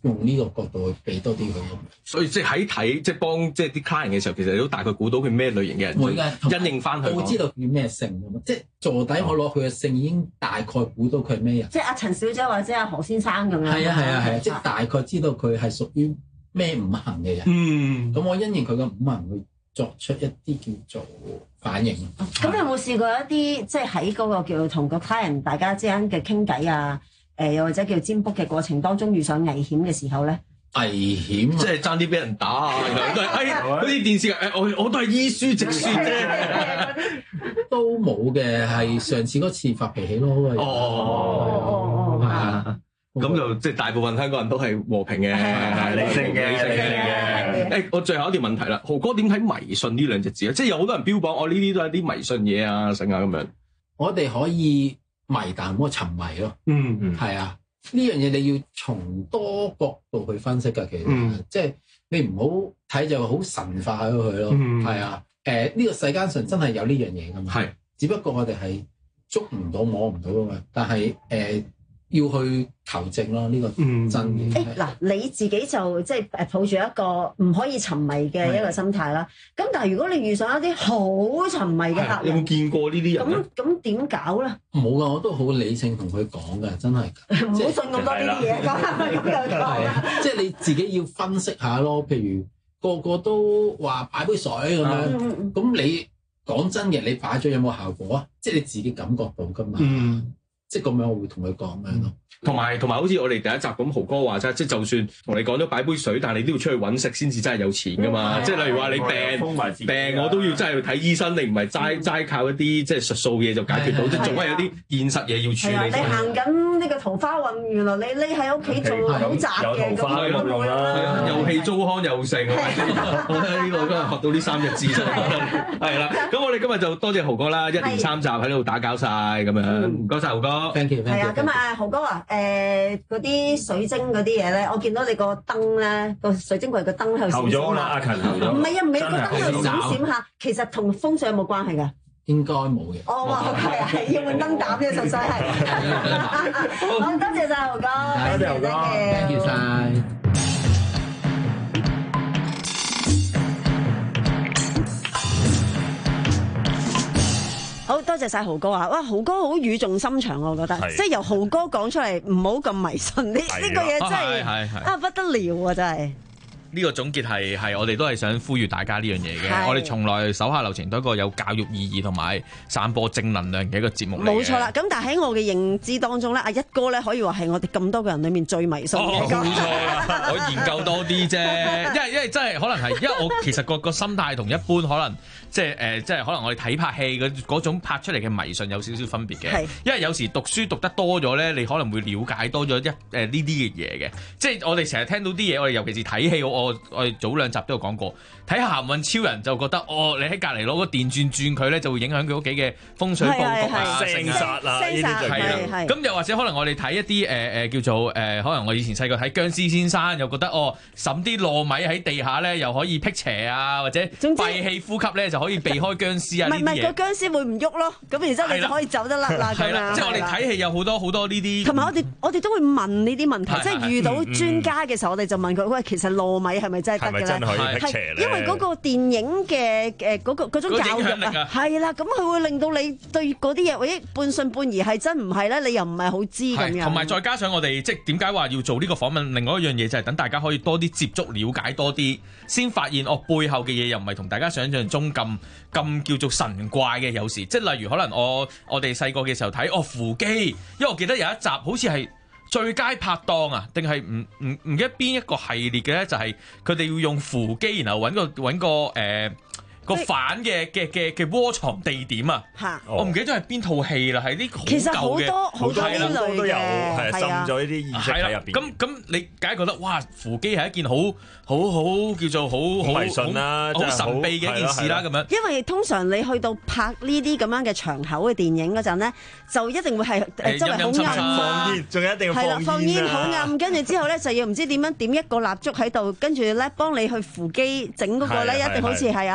用呢個角度去俾多啲佢。 所以即係喺睇即係幫即係啲 client 嘅時候，其實你都大概估到佢咩類型嘅人， 會嘅， 因應翻佢。 我會知道佢咩姓㗎嘛，即係坐底我攞佢嘅姓已經大概估到佢係咩人。 即係阿陳小姐或者阿何先生咁樣。 係啊係啊係啊，即係大概知道佢係屬於咩五行嘅人。 嗯， 咁我因應佢嘅五行去作出一啲叫做反應。 咁、嗯、有冇試過一啲即係喺嗰個叫同個 client 大家之間嘅傾偈啊？誒、呃、又或者叫占卜嘅過程當中遇上危險嘅時候咧？ 危險、啊， 即係爭啲俾人打啊！都係誒嗰啲電視誒，我我都係依書直説啫， 都冇嘅，係上次嗰次發脾氣咯。哦哦哦，係啊，咁就即係大部分香港人都係和平嘅，係理性嘅，理性嘅。誒，我最後一條問題啦，豪哥點睇迷信呢兩隻字咧？即係有好多人標榜我呢啲都係啲迷信嘢啊，成啊咁樣。 我哋可以迷，但唔好沉迷咯。 嗯嗯， 係啊。呢樣嘢你要從多角度去分析㗎，其實、嗯、即係你唔好睇就好神化咗佢咯。係、嗯、啊，誒、呃、呢、呢個世間上真係有呢樣嘢㗎嘛。係，只不過我哋係捉唔到摸唔到㗎嘛。但係誒、呃、要去求證咯，呢、呢個真嘅。誒嗱、 欸，你自己就即係誒抱住一個唔可以沉迷嘅一個心態啦。咁但係如果你遇上一啲好沉迷嘅客人， 有冇見過呢啲人咧？ 咁咁點搞咧？ 冇㗎，我都好理性同佢講㗎，真係。 唔好信咁多呢啲嘢，咁又講。 即係你自己要分析下咯。譬如個個都話擺杯水咁樣，咁、嗯、你講真嘅，你擺咗有冇效果啊？即係你自己感覺到㗎嘛。嗯。即係咁樣，我會同佢講咁樣咯。 同埋同埋，好似我哋第一集咁，豪哥話齋，即係就算同你講咗擺杯水，但係你都要出去揾食先至真係有錢噶嘛。嗯、即係例如話你病病，我都要真係去睇醫生，你唔係齋齋靠一啲即係術數嘢就解決到，即係總係有啲現實嘢要處理。 啊、你行緊呢個桃花運，原來你匿喺屋企做好宅嘅咁樣都冇啦。 又氣糟糠又盛，我覺得呢個今日學到呢三隻字係啦。咁我哋今日就多謝豪哥啦，一連三集喺度打攪晒咁樣，唔該晒豪哥。 Thank you， 係啊，咁啊，豪哥啊，誒嗰啲水晶嗰啲嘢咧，我見到你個燈咧，個水晶櫃個燈喺度閃閃下。 投咗啦，阿勤投咗。 唔係啊，唔係個燈喺度閃閃下，其實同風水有冇關係㗎？ 應該冇嘅。 哦，係啊，係要換燈膽嘅，實際係。好，多謝晒豪哥，多謝豪哥 ，thank you晒。 好多謝晒豪哥啊！哇，豪哥好語重心長，我覺得，即係由豪哥講出嚟，唔好咁迷信呢呢個嘢真係啊不得了啊！真係。 呢個總結係係我哋都係想呼籲大家呢樣嘢嘅，我哋從來手下留情都係一個有教育意義同埋散播正能量嘅一個節目嚟嘅。 冇錯啦，咁但係喺我嘅認知當中咧，阿一哥咧可以話係我哋咁多個人裡面最迷信嘅一個。 冇錯啦，我研究多啲啫，因為因為真係可能係因為我其實個個心態同一般可能即係誒即係可能我哋睇拍戲嗰嗰種拍出嚟嘅迷信有少少分別嘅。因為有時讀書讀得多咗咧，你可能會了解多咗一誒呢啲嘅嘢嘅。即係我哋成日聽到啲嘢，我哋尤其是睇戲，我我哋早兩集都有講過，睇行運超人就覺得哦，你喺隔離攞個電轉轉佢咧，就會影響佢屋企嘅風水佈局啊、 聲煞啊呢啲就係啦。咁又或者可能我哋睇一啲誒誒叫做誒、呃，可能我以前細個睇殭屍先生，又覺得哦，揼啲糯米喺地下咧，又可以辟邪啊，或者閉氣呼吸咧就可以避開殭屍啊呢啲嘢。唔係唔係，個殭屍會唔喐咯？咁然之後你就可以走得甩啦咁樣。即係我哋睇戲有好多好多呢啲。 同埋我哋我哋都會問呢啲問題，即係遇到專家嘅時候，我哋就問佢：喂，其實糯米係咪真係得嘅咧？係因為嗰個電影嘅誒嗰個嗰種教育啊，係啦，咁佢會令到你對嗰啲嘢，或者半信半疑係真唔係咧，你又唔係好知咁樣。 同埋再加上我哋即係點解話要做呢個訪問？另外一樣嘢就係等大家可以多啲接觸、了解多啲，先發現哦背後嘅嘢又唔係同大家想象中咁咁叫做神怪嘅。有時即係例如可能我我哋細個嘅時候睇哦扶乩，因為我記得有一集好似係最佳拍檔啊，定係唔唔唔記得邊一個系列嘅咧？就係佢哋要用扶乩，然後揾個揾個誒。呃個反嘅嘅嘅嘅窩藏地點啊！我唔記得咗係邊套戲啦，係啲好舊嘅， 其實好多好多呢類都有， 係滲咗呢啲意識喺入邊。 咁咁你梗係覺得哇，扶乩係一件好好好叫做好好迷信啦， 好神秘嘅一件事啦咁樣。 因為通常你去到拍呢啲咁樣嘅場口嘅電影嗰陣咧，就一定會係誒周圍好暗啊， 仲有一定要係啦，放煙好暗，跟住之後咧就要唔知點樣點一個蠟燭喺度，跟住咧幫你去扶乩整嗰個咧，一定好似係阿羅蘭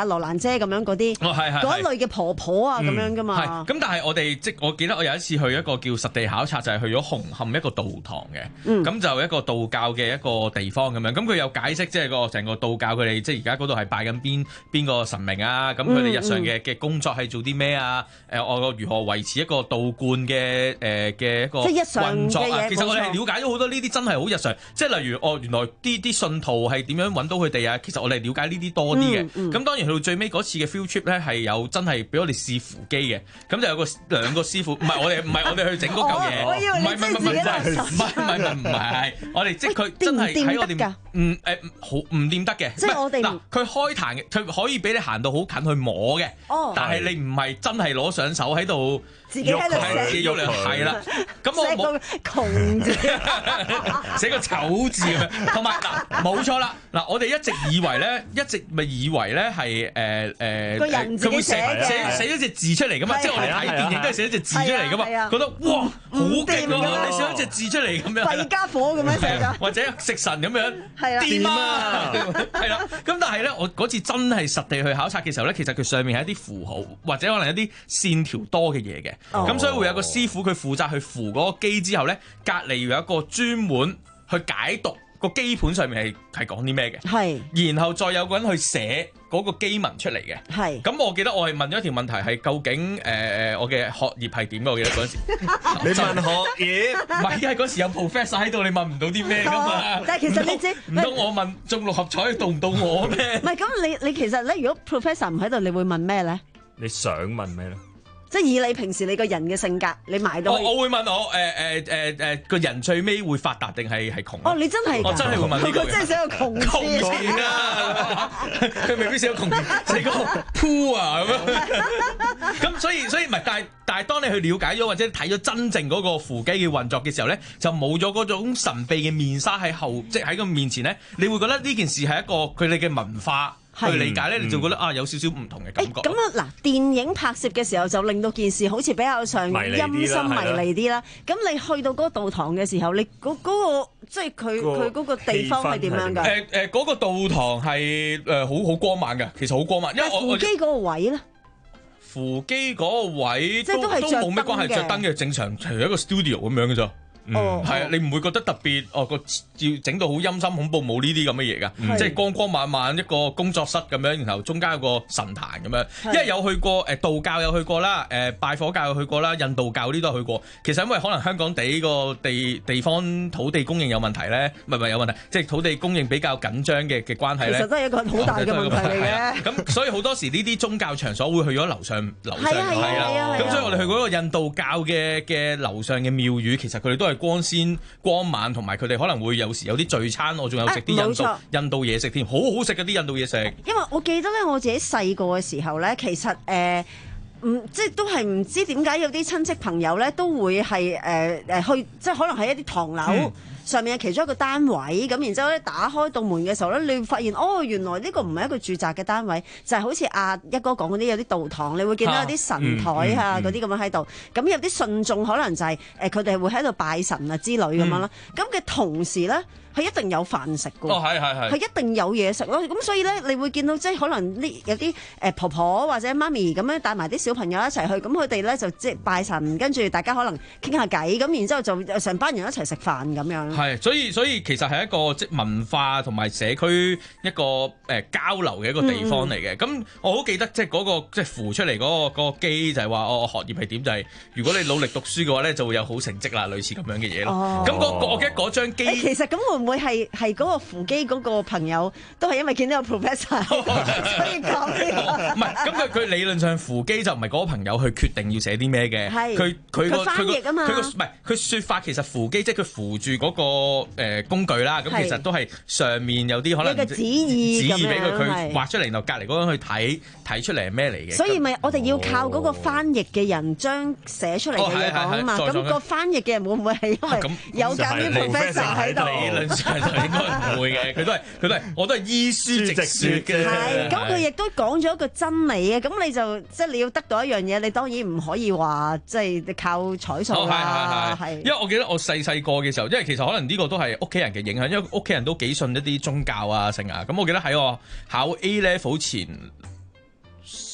姐咁樣嗰啲， 哦係係嗰一類嘅婆婆啊咁樣噶嘛。 係咁，但係我哋即我記得我有一次去一個叫實地考察，就係、是、去咗紅磡一個道堂嘅，咁、嗯、就一個道教嘅一個地方咁樣。咁佢有解釋即係個成個道教佢哋即係而家嗰度係拜緊邊邊個神明啊？咁佢哋日常嘅嘅工作係做啲咩啊？誒我如何維持一個道觀嘅誒嘅一個運作啊？其實我哋係了解咗好多呢啲真係好日常，即係例如哦原來啲啲信徒係點樣揾到佢哋啊？其實我哋了解呢啲多啲嘅。咁、嗯嗯、當然去到最尾嗰次嘅 field trip 咧係有真係俾我哋試扶乩嘅，咁就有個兩個師傅，唔係我哋唔係我哋去整嗰嚿嘢，唔係唔係唔係唔係唔係唔係，我哋即係佢真係喺我哋唔誒好唔掂得嘅，即係我哋嗱佢開壇嘅，佢可以俾你行到好近去摸嘅，哦、但係你唔係真係攞上手喺度。自己喺度寫喐嚟，係啦。咁我冇寫個窮字，寫個醜字咁樣。同埋嗱，冇錯啦。嗱，我哋一直以為咧，一直咪以為咧係誒誒，個人自己寫嘅，寫寫咗隻字出嚟噶嘛。即係我哋睇電影都係寫咗隻字出嚟噶嘛。覺得哇好勁喎！你寫咗隻字出嚟咁樣，弊家伙咁樣寫㗎，或者食神咁樣，掂啊！係啦。咁但係咧，我嗰次真係實地去考察嘅時候咧，其實佢上面係一啲符號，或者可能一啲線條多嘅嘢嘅。咁、oh. 所以會有個師傅佢負責去扶嗰個機之後咧，隔離有一個專門去解讀個機盤上面係係講啲咩嘅，係，然後再有個人去寫嗰個機文出嚟嘅，係。咁我記得我係問咗一條問題係究竟誒誒、呃、我嘅學業係點嘅？我記得嗰陣時，你問學業，唔係因為嗰時有 professor 喺度，你問唔到啲咩噶嘛？但係其實你知唔通我問中六合彩到唔到我咩？唔係咁，你你其實咧，如果 professor 唔喺度，你會問咩咧？你想問咩咧？即係以你平時你個人嘅性格，你買到我我會問我誒誒誒誒個人最尾會發達定係係窮？哦，你真係我真係會問呢個嘅，真係寫個窮字啊！佢未必寫個窮字，寫個 poor 啊咁樣。咁所以所以唔係，但係但係當你去了解咗或者睇咗真正嗰個扶乩嘅運作嘅時候咧，就冇咗嗰種神秘嘅面紗喺後，即係喺個面前咧，你會覺得呢件事係一個佢哋嘅文化。去理解咧，你就覺得啊有少少唔同嘅感覺。咁啊嗱，電影拍攝嘅時候就令到件事好似比較上陰森迷離啲啦。咁你去到嗰個道堂嘅時候，你嗰嗰個即係佢佢嗰個地方係點樣㗎？誒誒，嗰個道堂係誒好好光猛嘅，其實好光猛。因為我扶乩嗰個位咧，扶乩嗰個位都都冇咩關係，着燈嘅正常係一個 studio 咁樣嘅啫。嗯，係啊，你唔會覺得特別哦個要整到好陰森恐怖，冇呢啲咁嘅嘢噶，嗯、即係光光猛猛一個工作室咁樣，然後中間有個神壇咁樣。因為有去過誒道教有去過啦，誒拜火教有去過啦，印度教呢都有去過。其實因為可能香港地個地地方土地供應有問題咧，唔係唔係有問題，即係土地供應比較緊張嘅嘅關係咧。其實都係一個好大嘅問題嚟嘅。咁所以好多時呢啲宗教場所會去咗樓上樓上係啦。咁所以我哋去嗰個印度教嘅嘅樓上嘅廟宇，其實佢哋都係光鮮光猛，同埋佢哋可能會有時有啲聚餐，我仲有食啲印度、啊、印度嘢食添，好好食嗰啲印度嘢食。因為我記得咧，我自己細個嘅時候咧，其實誒，唔、呃、即係都係唔知點解有啲親戚朋友咧都會係誒誒去，即係可能係一啲唐樓。嗯上面係其中一個單位，咁然之後咧打開道門嘅時候咧，你會發現哦，原來呢個唔係一個住宅嘅單位，就係、是、好似阿一哥講嗰啲有啲道堂，你會見到有啲神台啊嗰啲咁樣喺度，咁、嗯嗯、有啲信眾可能就係誒佢哋會喺度拜神啊之類咁樣啦，咁嘅、嗯、同時咧。係一定有飯食㗎，哦係係係，係一定有嘢食咯。咁所以咧，你會見到即係可能呢有啲誒婆婆或者媽咪咁樣帶埋啲小朋友一齊去，咁佢哋咧就即係拜神，跟住大家可能傾下偈，咁然之後就成班人一齊食飯咁樣。係，所以所以其實係一個即係文化同埋社區一個誒交流嘅一個地方嚟嘅。咁、嗯嗯、我好記得即係嗰個即係扶出嚟嗰、嗰個嗰個機就係話我學業係點就係、是、如果你努力讀書嘅話咧就會有好成績啦，類似咁樣嘅嘢咯。咁嗰、哦嗰個我記得嗰張機、欸、其實咁會。會唔會係係嗰個扶乩嗰個朋友都係因為見到個 professor 所以講呢個？唔係，咁佢佢理論上扶乩就唔係嗰個朋友去決定要寫啲咩嘅。係佢佢個翻譯啊嘛。佢個唔係佢説法其實扶乩即係佢扶住嗰個誒工具啦。咁其實都係上面有啲可能指意指意俾佢佢畫出嚟，然後隔離嗰個人去睇睇出嚟係咩嚟嘅。所以咪我哋要靠嗰個翻譯嘅人將寫出嚟嘅嘢講啊嘛。咁個翻譯嘅人會唔會係因為有間啲 professor 喺度？就應該唔會嘅，佢都係佢都係，我都係依書直説嘅。係，咁佢亦都講咗一個真理嘅，咁你就即係你要得到一樣嘢，你當然唔可以話即係靠彩數啦。係，因為我記得我細細個嘅時候，因為其實可能呢個都係屋企人嘅影響，因為屋企人都幾信一啲宗教啊成啊。咁我記得喺我考 A level 前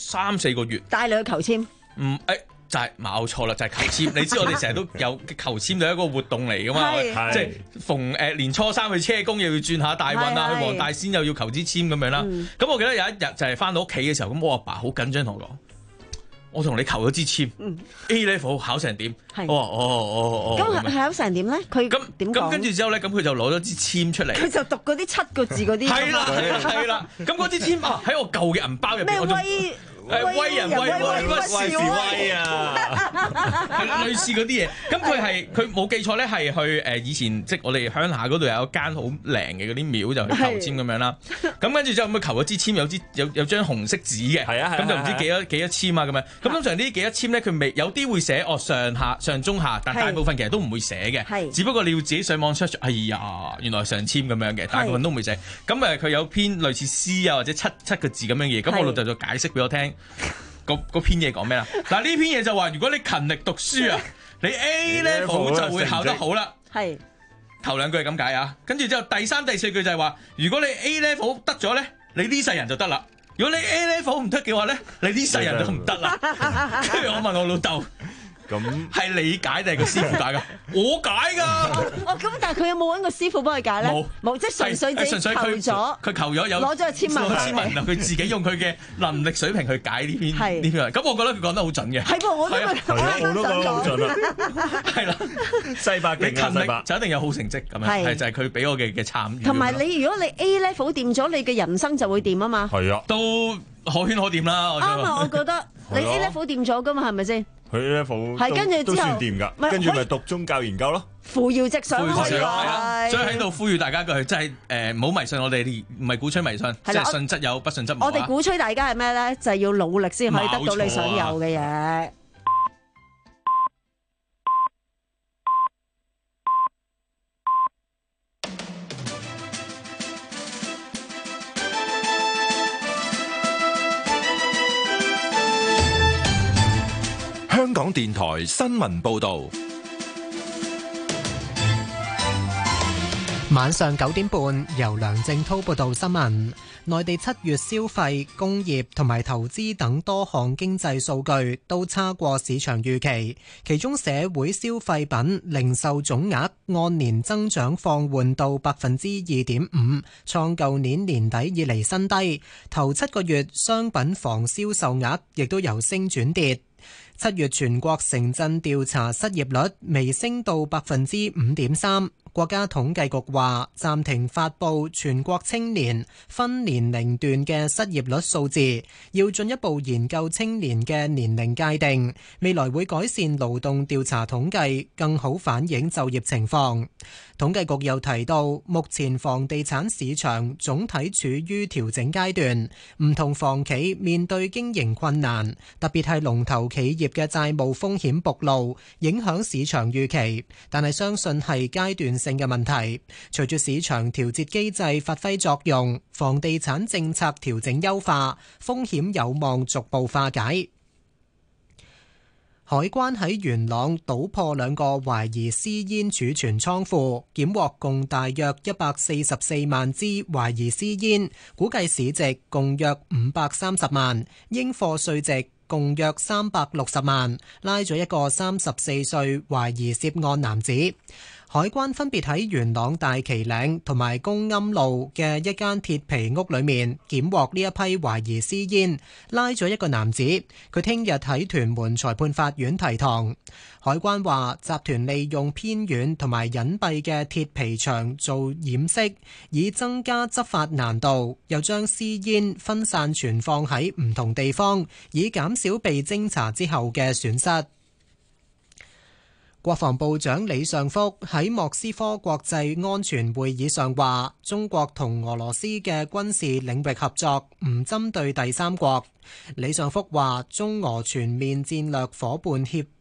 三四個月， 帶你去求籤。 唔誒、欸、就係冇錯啦，就係、是、求籤。你知我哋成日都有求籤嘅一個活動嚟噶嘛，即係逢誒、呃、年初三去車公又要轉下大運啊，去黃大仙又要求支籤咁樣啦。咁、嗯、我記得有一日就係翻到屋企嘅時候，咁我阿爸好緊張同我講。我同你求咗支籤、嗯、A level 考成點？我話哦哦哦， 咁係考成點咧？佢咁點講？ 咁跟住之後咧，咁佢就攞咗支籤出嚟。 佢就讀嗰啲七個字嗰啲。係啦係啦，咁嗰支籤啊喺我舊嘅銀包入邊。咩威？誒威人威威威威啊！係啦，類似嗰啲嘢。咁佢係佢冇記錯咧，係去誒以前即係我哋鄉下嗰度有一間好靚嘅嗰啲廟，就去求籤咁樣啦。咁跟住之後咁求咗支籤，有支有有張紅色紙嘅，咁就唔知幾多幾多籤啊咁樣。咁通常呢啲幾多籤咧，佢未有啲會寫哦上下上中下，但大部分其實都唔會寫嘅。只不過你要自己上網 search，哎呀，原來上籤咁樣嘅，大部分都唔會寫。咁誒佢有篇類似詩啊或者七七個字咁樣嘢，咁我老豆就解釋俾我聽。嗰篇嘢講咩啦？嗱呢篇嘢就話，如果你勤力讀書啊，你 A level 就會考得好啦。係頭兩句係咁解啊，跟住之後第三、第四句就係話，如果你 A level 得咗咧，你呢世人就得啦；如果你 A level 唔得嘅話咧，你呢世人就唔得啦。跟住我問我老豆。咁係你解定係個師傅解㗎？我解㗎。 哦，咁但係佢有冇揾個師傅幫佢解咧？冇，冇，即係純粹自己求咗。佢求咗有攞咗個籤文， 籤文佢自己用佢嘅能力水平去解呢篇呢篇。咁我覺得佢講得好準嘅。係噃，我都覺得我都講得好準啦。係啦，西伯勁啊，西伯就一定有好成績咁樣。係就係佢俾我嘅嘅參與。 同埋你如果你 A level 掂咗，你嘅人生就會掂啊嘛。 係啊， 都可圈可點啦。 啱啊，我覺得你 A level 掂咗㗎嘛，係咪先？ 佢 level 係跟住都算掂㗎，跟住咪讀宗教研究咯， 扶搖直上去啊！所以喺度呼籲大家佢真係誒唔好迷信我哋，唔係鼓吹迷信，即係信則有，不信則無。 我哋鼓吹大家係咩咧？就係要努力先可以得到你想有嘅嘢。 香港電台新聞報道， 晚上九點半由梁正滔報道新聞。內地七月消費、工業同埋投資等多項經濟數據都差過市場預期，其中社會消費品零售總額按年增長放緩到百分之二點五，創舊年年底以嚟新低。頭七個月商品房銷售額亦都由升轉跌。七月全國城鎮調查失業率微升到百分之五點三。國家統計局話暫停發佈全國青年分年齡段嘅失業率數字，要進一步研究青年嘅年齡界定，未來會改善勞動調查統計，更好反映就業情況。統計局又提到，目前房地產市場總體處於調整階段，唔同房企面對經營困難，特別係龍頭企業嘅債務風險暴露，影響市場預期，但係相信係階段性嘅問題。隨住市場調節機制發揮作用，房地產政策調整優化，風險有望逐步化解。海關喺元朗搗破兩個懷疑私煙儲存倉庫，檢獲共大約一百四十四萬支懷疑私煙，估計市值共約五百三十萬，應課稅值共約三百六十萬，拉咗一個三十四歲懷疑涉案男子。海關分別喺元朗大旗嶺同埋公庵路嘅一間鐵皮屋裏面檢獲呢一批懷疑私煙，拉咗一個男子，佢聽日喺屯門裁判法院提堂。海關話，集團利用偏遠同埋隱蔽嘅鐵皮牆做掩飾，以增加執法難度，又將私煙分散存放喺唔同地方，以減少被偵查之後嘅損失。國防部長李尚福喺莫斯科國際安全會議上話，中國同俄羅斯嘅軍事領域合作唔針對第三國。李尚福話，中俄全面戰略夥伴協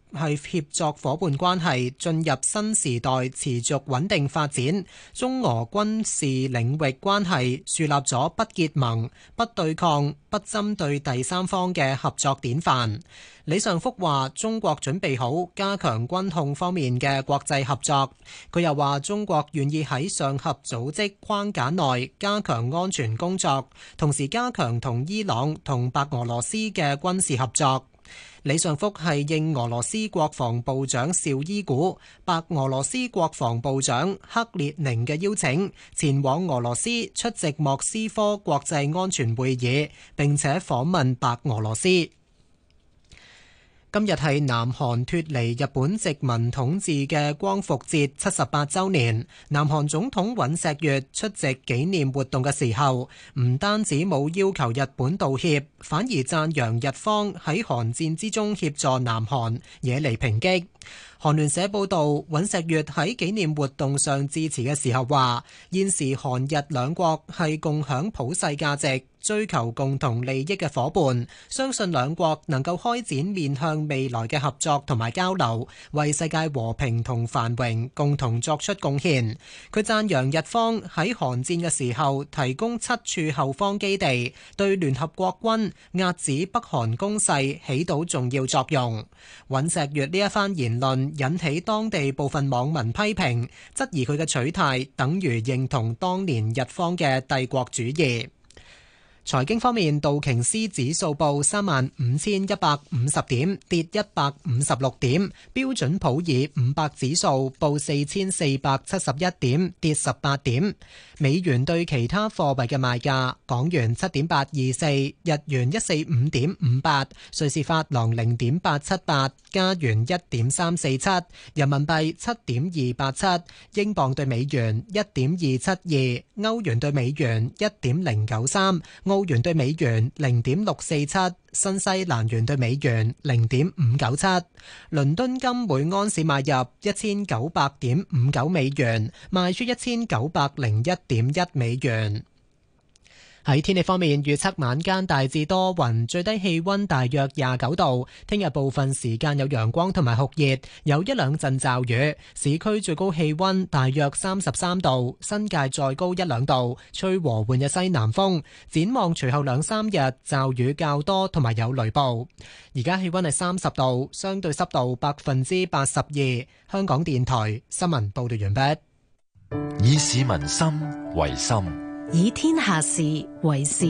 係協作夥伴關係進入新時代，持續穩定發展。中俄軍事領域關係樹立咗不結盟、不對抗、不針對第三方嘅合作典範。李尚福話：中國準備好加強軍控方面嘅國際合作。佢又話：中國願意喺上合組織框架內加強安全工作，同時加強同伊朗同白俄羅斯嘅軍事合作。李尚福係應俄羅斯國防部長紹伊古、白俄羅斯國防部長克列寧嘅邀請，前往俄羅斯出席莫斯科國際安全會議，並且訪問白俄羅斯。今日係南韓脫離日本殖民統治嘅光復節七十八週年，南韓總統尹錫悅出席紀念活動嘅時候，唔單止冇要求日本道歉，反而讚揚日方喺韓戰之中協助南韓，惹嚟抨擊。韓聯社報導，尹錫悅喺紀念活動上致辭嘅時候話：現時韓日兩國係共享普世價值、追求共同利益嘅夥伴，相信兩國能夠開展面向未來嘅合作同埋交流，為世界和平同繁榮共同作出貢獻。佢讚揚日方喺韓戰嘅時候提供七處後方基地，對聯合國軍壓止北韓攻勢起到重要作用。尹錫悅呢一番言論引起當地部分網民批評，質疑佢嘅取態等於認同當年日方嘅帝國主義。財經方面，道瓊斯指數報三萬五千一百五十點，跌一百五十六點；標準普爾五百指數報四千四百七十一點，跌十八點。美元對其他貨幣嘅賣價：港元七點八二四，日元一四五點五八，瑞士法郎零點八七八，加元一點三四七，人民幣七點二八七，英鎊對美元一點二七二，歐元對美元一點零九三，澳元對美元零點六四七，新西蘭元對美元零點五九七。倫敦金每安士買入一千九百點五九美元，賣出一千九百零一點一美元。喺天氣方面，預測晚間大致多雲，最低氣溫大約廿九度。聽日部分時間有陽光同埋酷熱，有一兩陣驟雨。市區最高氣溫大約三十三度，新界再高一兩度，吹和緩嘅西南風。展望隨後兩三日驟雨較多，同埋有雷暴。而家氣溫係三十度，相對濕度百分之八十二。香港電台新聞報道完畢。 以市民心為心， 以天下事為事。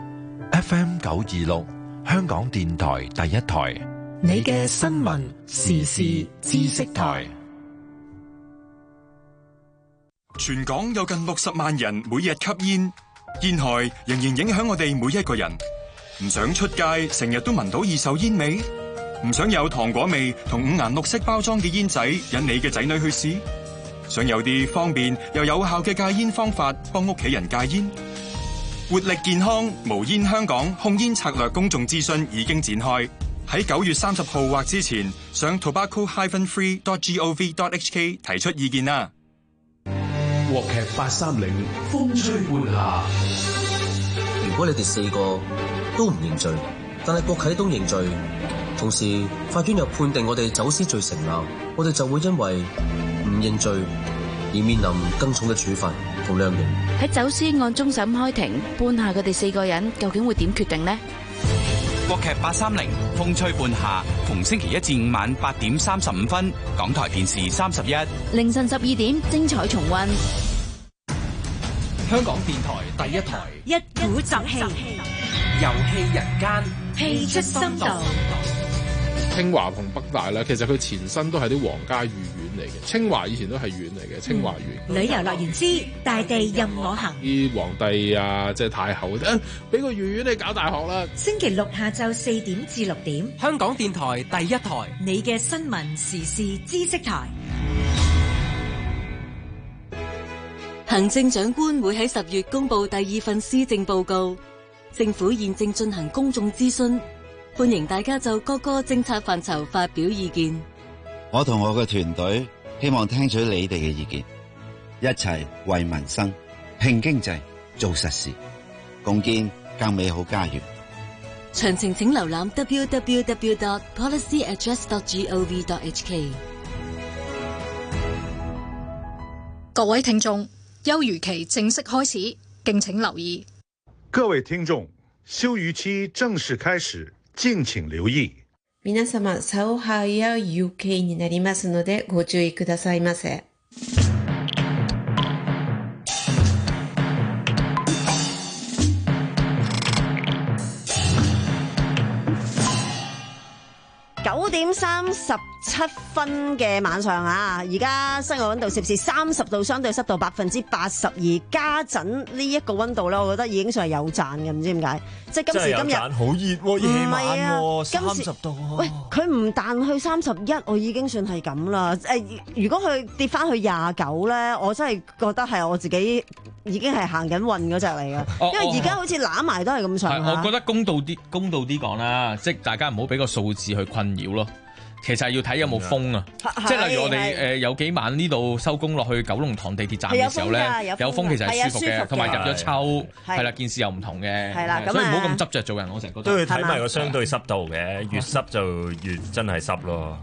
F M 九二六，香港電台第一台， 你嘅新聞時事知識台。 全港有近六十萬人每日吸煙，煙害仍然影響我哋每一個人。唔想出街成日都聞到二手煙味，唔想有糖果味同五顏六色包裝嘅煙仔引你嘅仔女去試。想有啲方便又有效嘅戒煙方法幫屋企人戒煙。活力健康無煙香港控煙策略公眾諮詢已經展開，喺九月三十號或之前上 tobacco dash free dot gov dot h k 提出意見啦。 國劇八三零風吹半夏。 如果你哋四個都唔認罪，但係郭啟東認罪，同時法院又判定我哋走私罪成立，我哋就會因為唔認罪而面臨更重嘅處罰同量刑。 喺走私案終審開庭，半夏佢哋四個人究竟會點決定呢？ 國劇八三零風吹半夏，逢星期一至五晚八點三十五分，港台電視三十一， 凌晨十二點精彩重溫。 香港電台第一台， 一鼓作氣， 遊戲人間， 氣出深度。 清華同北大咧，其實佢前身都係啲皇家御苑嚟嘅。清華以前都係苑嚟嘅，清華苑。 旅遊樂園之大地任我行。 啲皇帝啊，即係太后，誒，俾個御苑你搞大學啦。 星期六下晝四點至六點， 香港電台第一台， 你嘅新聞時事知識台。 行政長官會喺十月公布第二份施政報告，政府現正進行公眾諮詢。歡迎大家就各個政策範疇發表意見。 我同我嘅團隊希望聽取你哋嘅意見，一齊為民生、拼經濟、做實事，共建更美好家園。 詳情請瀏覽 double-u double-u double-u dot policy address dot gov dot h k。 各位聽眾，休漁期正式開始，敬請留意。 各位聽眾，休漁期正式開始，敬請留意。 皆様、竿入や遊憩になりますのでご注意くださいませ。 九點三十七分嘅晚上啊，而家室外溫度攝氏三十度，相對濕度百分之八十二。家陣呢一個溫度咧，我覺得已經算係有賺嘅，唔知點解。即係今時今日好熱喎，夜晚喎，三十度喎。 喂，佢唔彈去三十一，我已經算係咁啦。誒，如果佢跌翻去廿九咧，我真係覺得係我自己已經係行緊運嗰隻嚟嘅。因為而家好似攬埋都係咁上下。 我覺得公道啲，公道啲講啦，即係大家唔好俾個數字去困擾咯。其實係要睇有冇風啊，即係例如我哋誒有幾晚呢度收工落去九龍塘地鐵站嘅時候咧，有風其實係舒服嘅，同埋入咗秋係啦，件事又唔同嘅，所以唔好咁執着做人，我成日覺得都要睇埋個相對濕度嘅，越濕就越真係濕咯。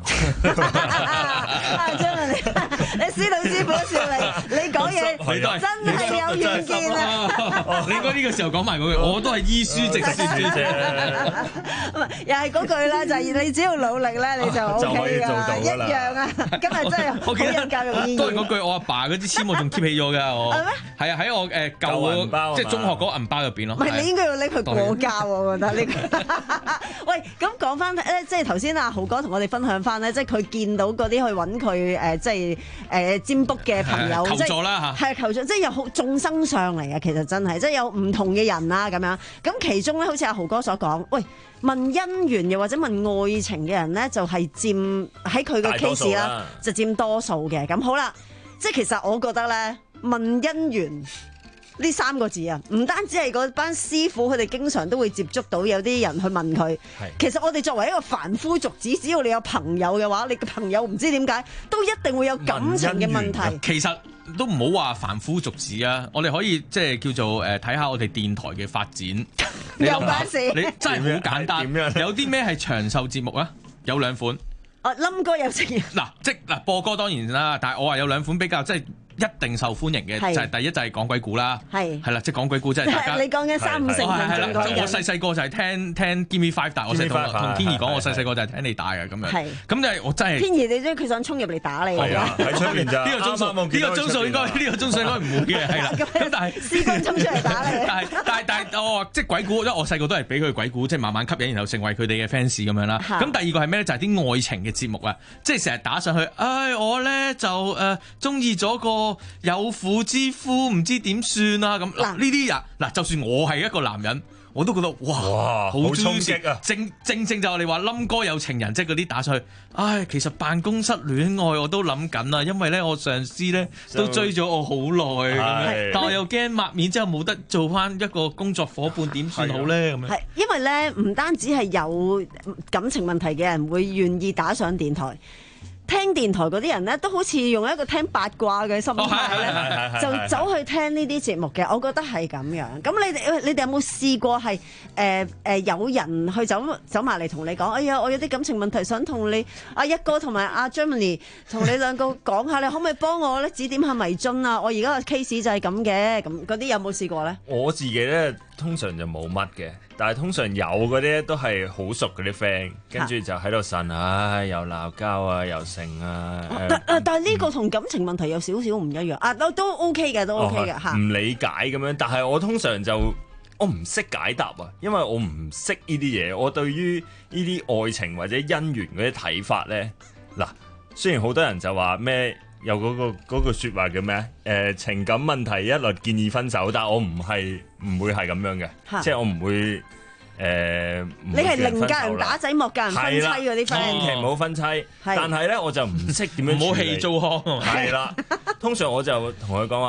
張文，你你司徒師傅笑你，你講嘢真係有遠見啊！ 你應該呢個時候講埋嗰句，我都係依書直説啫。 又係嗰句啦，就係你只要努力咧，你就。 就可以做到一樣啊！今日真係好有教育意義。 當然嗰句，我阿爸嗰支籤我仲 keep 起咗㗎，我係咩？係啊，喺我誒舊嗰即係中學嗰個銀包入邊咯。 唔係，你應該要拎佢過膠，我覺得呢個。喂，咁講翻咧，即係頭先阿豪哥同我哋分享翻咧，即係佢見到嗰啲去揾佢誒，即係誒占卜嘅朋友， 求助啦嚇， 係求助，即係有好眾生上嚟啊！其實真係，即係有唔同嘅人啊咁樣。咁其中咧，好似阿豪哥所講，喂。問姻緣又或者問愛情嘅人咧，就係佔喺佢嘅 case 啦，就佔多數嘅。咁好啦，即係其實我覺得咧，問姻緣呢三個字啊，唔單止係嗰班師傅，佢哋經常都會接觸到有啲人去問佢。其實我哋作為一個凡夫俗子，只要你有朋友嘅話，你嘅朋友唔知點解都一定會有感情嘅問題。 其實都唔好話凡夫俗子啊，我哋可以即係叫做誒睇下我哋電台嘅發展。你諗下，你真係好簡單。有啲咩係長壽節目啊？有兩款。 哦，冧哥有情人。 嗱，即嗱播歌當然啦，但係我話有兩款比較即係一定受歡迎嘅，就係第一就係講鬼故啦。係係啦，即係講鬼故，即係大家。 你講緊三五成群眾講緊。 我細細個就係聽聽 Give Me Five， 但係我細同同天怡講，我細細個就係聽你打嘅咁樣。係。咁就係我真係。 天怡，你知佢想衝入嚟打你㗎？ 係啊，喺出面咋？ 呢個鐘數，呢個鐘數應該，呢個鐘數應該唔會嘅，係啦。咁但係。 師傅衝出嚟打你。 但係但係但係我即係鬼故，因為我細個都係俾佢鬼故，即係慢慢吸引，然後成為佢哋嘅 fans 咁樣啦。咁第二個係咩咧？就係啲愛情嘅節目啊，即係成日打上去，唉，我咧就誒中意咗個有婦之夫，唔知點算啊咁。嗱呢啲人嗱，就算我係一個男人，我都覺得哇，好衝擊啊！正正正就係你話冧哥有情人，即係嗰啲打上去。唉，其實辦公室戀愛我都諗緊啊，因為咧我上司咧都追咗我好耐咁樣，但我又驚抹面之後冇得做翻一個工作伙伴，點算好咧咁樣？ 係因為咧唔單止係有感情問題嘅人會願意打上電台。聽電台嗰啲人咧，都好似用一個聽八卦嘅心態咧，就走去聽呢啲節目嘅。我覺得係咁樣。咁你哋你哋有冇試過係誒誒有人去走走埋嚟同你講？哎呀，我有啲感情問題想同你阿一哥同埋阿 Germany 同你兩個講下，你可唔可以幫我咧指點下迷津啊？我而家個 case 就係咁嘅。咁嗰啲有冇試過咧？ 我自己咧通常就冇乜嘅。但係通常有嗰啲都係好熟嗰啲 friend， 跟住就喺度呻，唉，又鬧交啊，又成啊。 但誒，但係呢個同感情問題有少少唔一樣啊，都都 OK 嘅，都 OK 嘅嚇。 唔理解咁樣，但係我通常就我唔識解答啊，因為我唔識呢啲嘢。我對於呢啲愛情或者姻緣嗰啲睇法咧，嗱，雖然好多人就話咩有嗰個嗰句説話叫咩誒情感問題一律建議分手，但係我唔係唔會係咁樣嘅，即係我唔會。誒、呃， 你係寧教人打仔，莫教人分妻嗰啲 friend， 千祈唔好分妻。但係咧，我就唔識點樣， 唔好氣糟糠。 係啦，通常我就同佢講話，唉，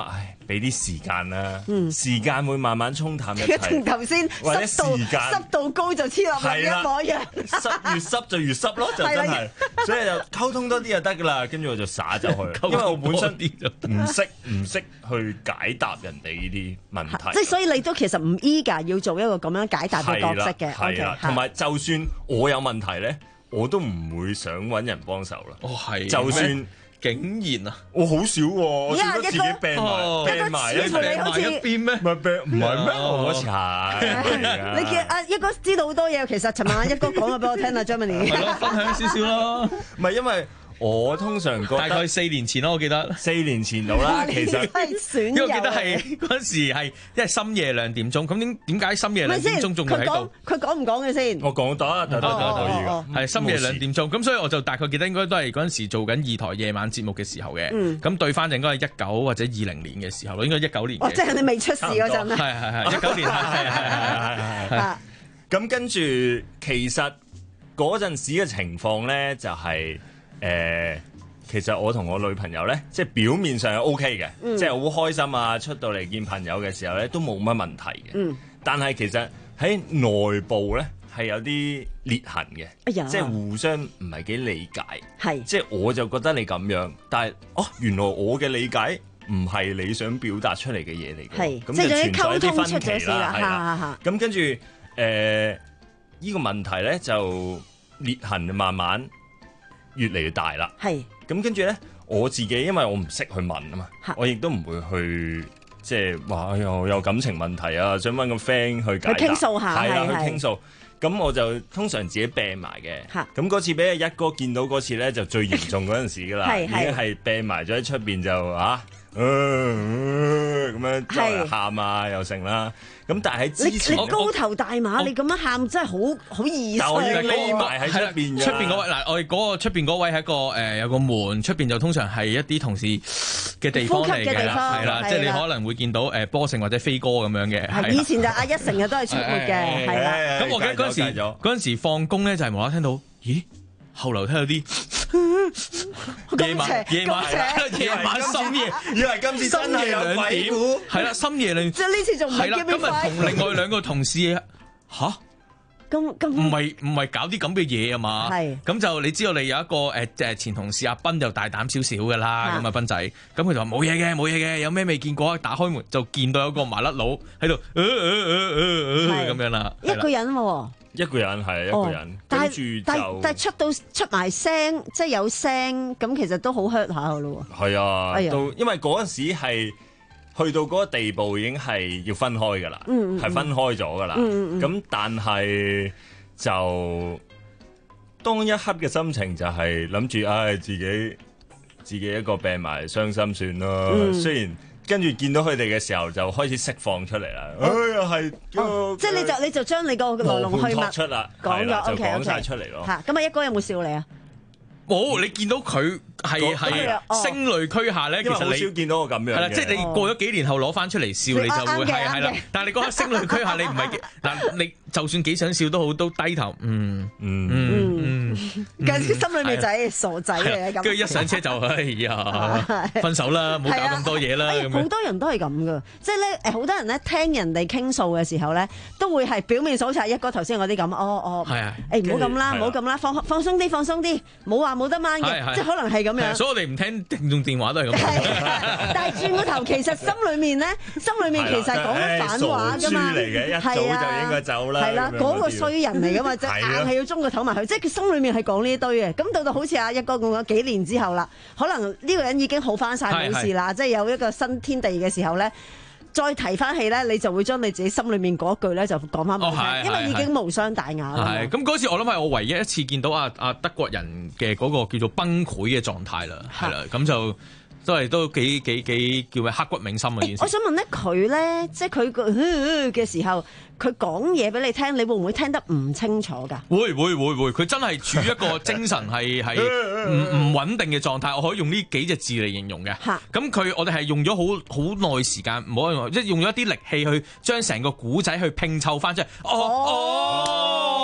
俾啲時間啦， 嗯時間會慢慢沖淡一切。 同頭先或者濕度時間濕度高就黐落去一模一樣， 濕越濕就越濕咯，就真係，所以就溝通多啲就得噶啦。跟住我就灑咗去，因為我本身唔識唔識去解答人哋呢啲問題。 即係所以你都其實唔 eager 要做一個咁樣解答嘅角色嘅， 係啦，同埋就算我有問題咧，我都唔會想揾人幫手啦。 哦，係， 就算。 竟然啊！ 我好少喎，我少咗自己病埋病埋一邊咩？唔係病唔係咩？我嗰次係。 你見阿一哥知道好多嘢，其實尋晚一哥講咗俾我聽啊 ，Germany。 係咯，分享少少咯。 唔係因為我通常覺得大概四年前咯，我記得四年前到啦。其實因為我記得係嗰陣時係因為深夜兩點鐘，咁點點解深夜兩點鐘仲會喺度？ 佢講唔講嘅先？ 我講得得得得可以㗎。 係深夜兩點鐘，咁所以我就大概記得應該都係嗰陣時做緊二台夜晚節目嘅時候嘅。 嗯。 咁對翻就應該係一九或者二零年嘅時候咯，應該一九年。 哦，即係你未出事嗰陣啊！ 係係係一九年係係係係係。 咁跟住其實嗰陣時嘅情況咧，就係誒。其實我同我女朋友咧，即係表面上係 O K 嘅，嗯、即係好開心啊！出到嚟見朋友嘅時候咧，都冇乜問題嘅。嗯、但係其實喺內部咧係有啲裂痕嘅，哎、呀即係互相唔係幾理解。係，即係我就覺得你咁樣，但係哦，原來我嘅理解唔係你想表達出嚟嘅嘢嚟嘅。係，咁就存在一啲分歧啦。係啦，咁跟住誒呢個問題咧就裂痕慢慢越嚟越大啦。係。咁跟住咧，我自己因為我唔識去問啊嘛，我亦都唔會去即係話有有感情問題啊，想揾個 friend 去解答，去傾訴下，係啦，去傾訴。咁我就通常自己病埋嘅。咁嗰次俾阿一哥見到嗰次咧，就最嚴重嗰陣時噶啦，已經係病埋咗喺出邊就啊，咁、呃呃、樣周圍喊啊又成啦。咁但係喺之前， 你高頭大馬，你咁樣喊真係好好易碎。 匿埋喺出邊嘅。 出邊嗰位嗱，我哋嗰個出邊嗰位係一個誒有個門，出邊就通常係一啲同事嘅地方嚟嘅，係啦，即係你可能會見到誒波成或者飛哥咁樣嘅。 係以前就阿一成日都係出沒嘅，係啦。 咁我記得嗰陣時嗰陣時放工咧，就係無啦啦聽到，咦？後樓梯有啲夜晚夜晚夜晚深夜， 以為今次真係有鬼故， 係啦，深夜兩， 即係呢次仲唔係今日同另外兩個同事吓， 咁咁唔係唔係搞啲咁嘅嘢啊嘛，係咁就你知道你有一個誒誒前同事阿斌就大膽少少噶啦，咁啊斌仔，咁佢就話冇嘢嘅冇嘢嘅，有咩未見過？打開門就見到有個麻甩佬喺度咁樣啦， 一個人喎。 一個人係一個人，跟住就但但出到出埋聲，即係有聲，咁其實都好 hurt 下嘅咯喎。係啊，哎、呀都因為嗰陣時係去到嗰個地步，已經係要分開噶啦，係、嗯嗯、分開咗噶啦。咁、嗯嗯、但係就當一刻嘅心情就係諗住，唉、哎，自己自己一個病埋，傷心算啦。嗯、雖然。跟住見到佢哋嘅時候，就開始釋放出嚟啦。哎呀，係， 即係你就你就將你個來龍去脈出啦， 講咗， 就講晒出嚟咯。 嚇，咁啊，一哥有冇笑你啊？ 冇，你見到佢係係聲淚俱下咧，其實你好少見到我咁樣嘅。 係啦，即係你過咗幾年後攞翻出嚟笑，你就會係係啦。但係你嗰刻聲淚俱下，你唔係嗱，你就算幾想笑都好，都低頭，嗯嗯嗯嗯， 跟住心裏面就係傻仔嚟嘅咁。 跟住一上車就哎呀，分手啦，唔好搞咁多嘢啦。 好多人都係咁噶，即係咧誒，好多人咧聽人哋傾訴嘅時候咧，都會係表面數晒一哥頭先嗰啲咁，哦哦，係啊，誒唔好咁啦，唔好咁啦，放放鬆啲，放鬆啲，冇話冇得掹嘅，即係可能係咁樣。 所以我哋唔聽聽眾電話都係咁。 但係轉個頭，其實心裏面咧，心裏面其實係講緊反話㗎嘛。 嚟嘅，一早就應該走啦。 係啦，嗰個衰人嚟㗎嘛，即係硬係要中個頭埋去，即係佢心裏面係講呢堆嘅。咁到到好似阿一哥講咗幾年之後啦，可能呢個人已經好翻晒冇事啦，即係有一個新天地嘅時候咧，再提翻起咧，你就會將你自己心裏面嗰句咧就講翻俾佢聽，因為已經無傷大雅啦。 係咁，嗰次我諗係我唯一一次見到阿阿德國人嘅嗰個叫做崩潰嘅狀態啦，係啦，咁就都係都幾幾幾叫咩刻骨銘心嘅件事。 我想問咧，佢咧即係佢個嘅時候，佢講嘢俾你聽，你會唔會聽得唔清楚㗎？ 會會會會，佢真係處於一個精神係係唔唔穩定嘅狀態，我可以用呢幾隻字嚟形容嘅。咁佢我哋係用咗好好耐時間，唔好用即係用咗一啲力氣去將成個古仔去拼湊翻出嚟。哦哦，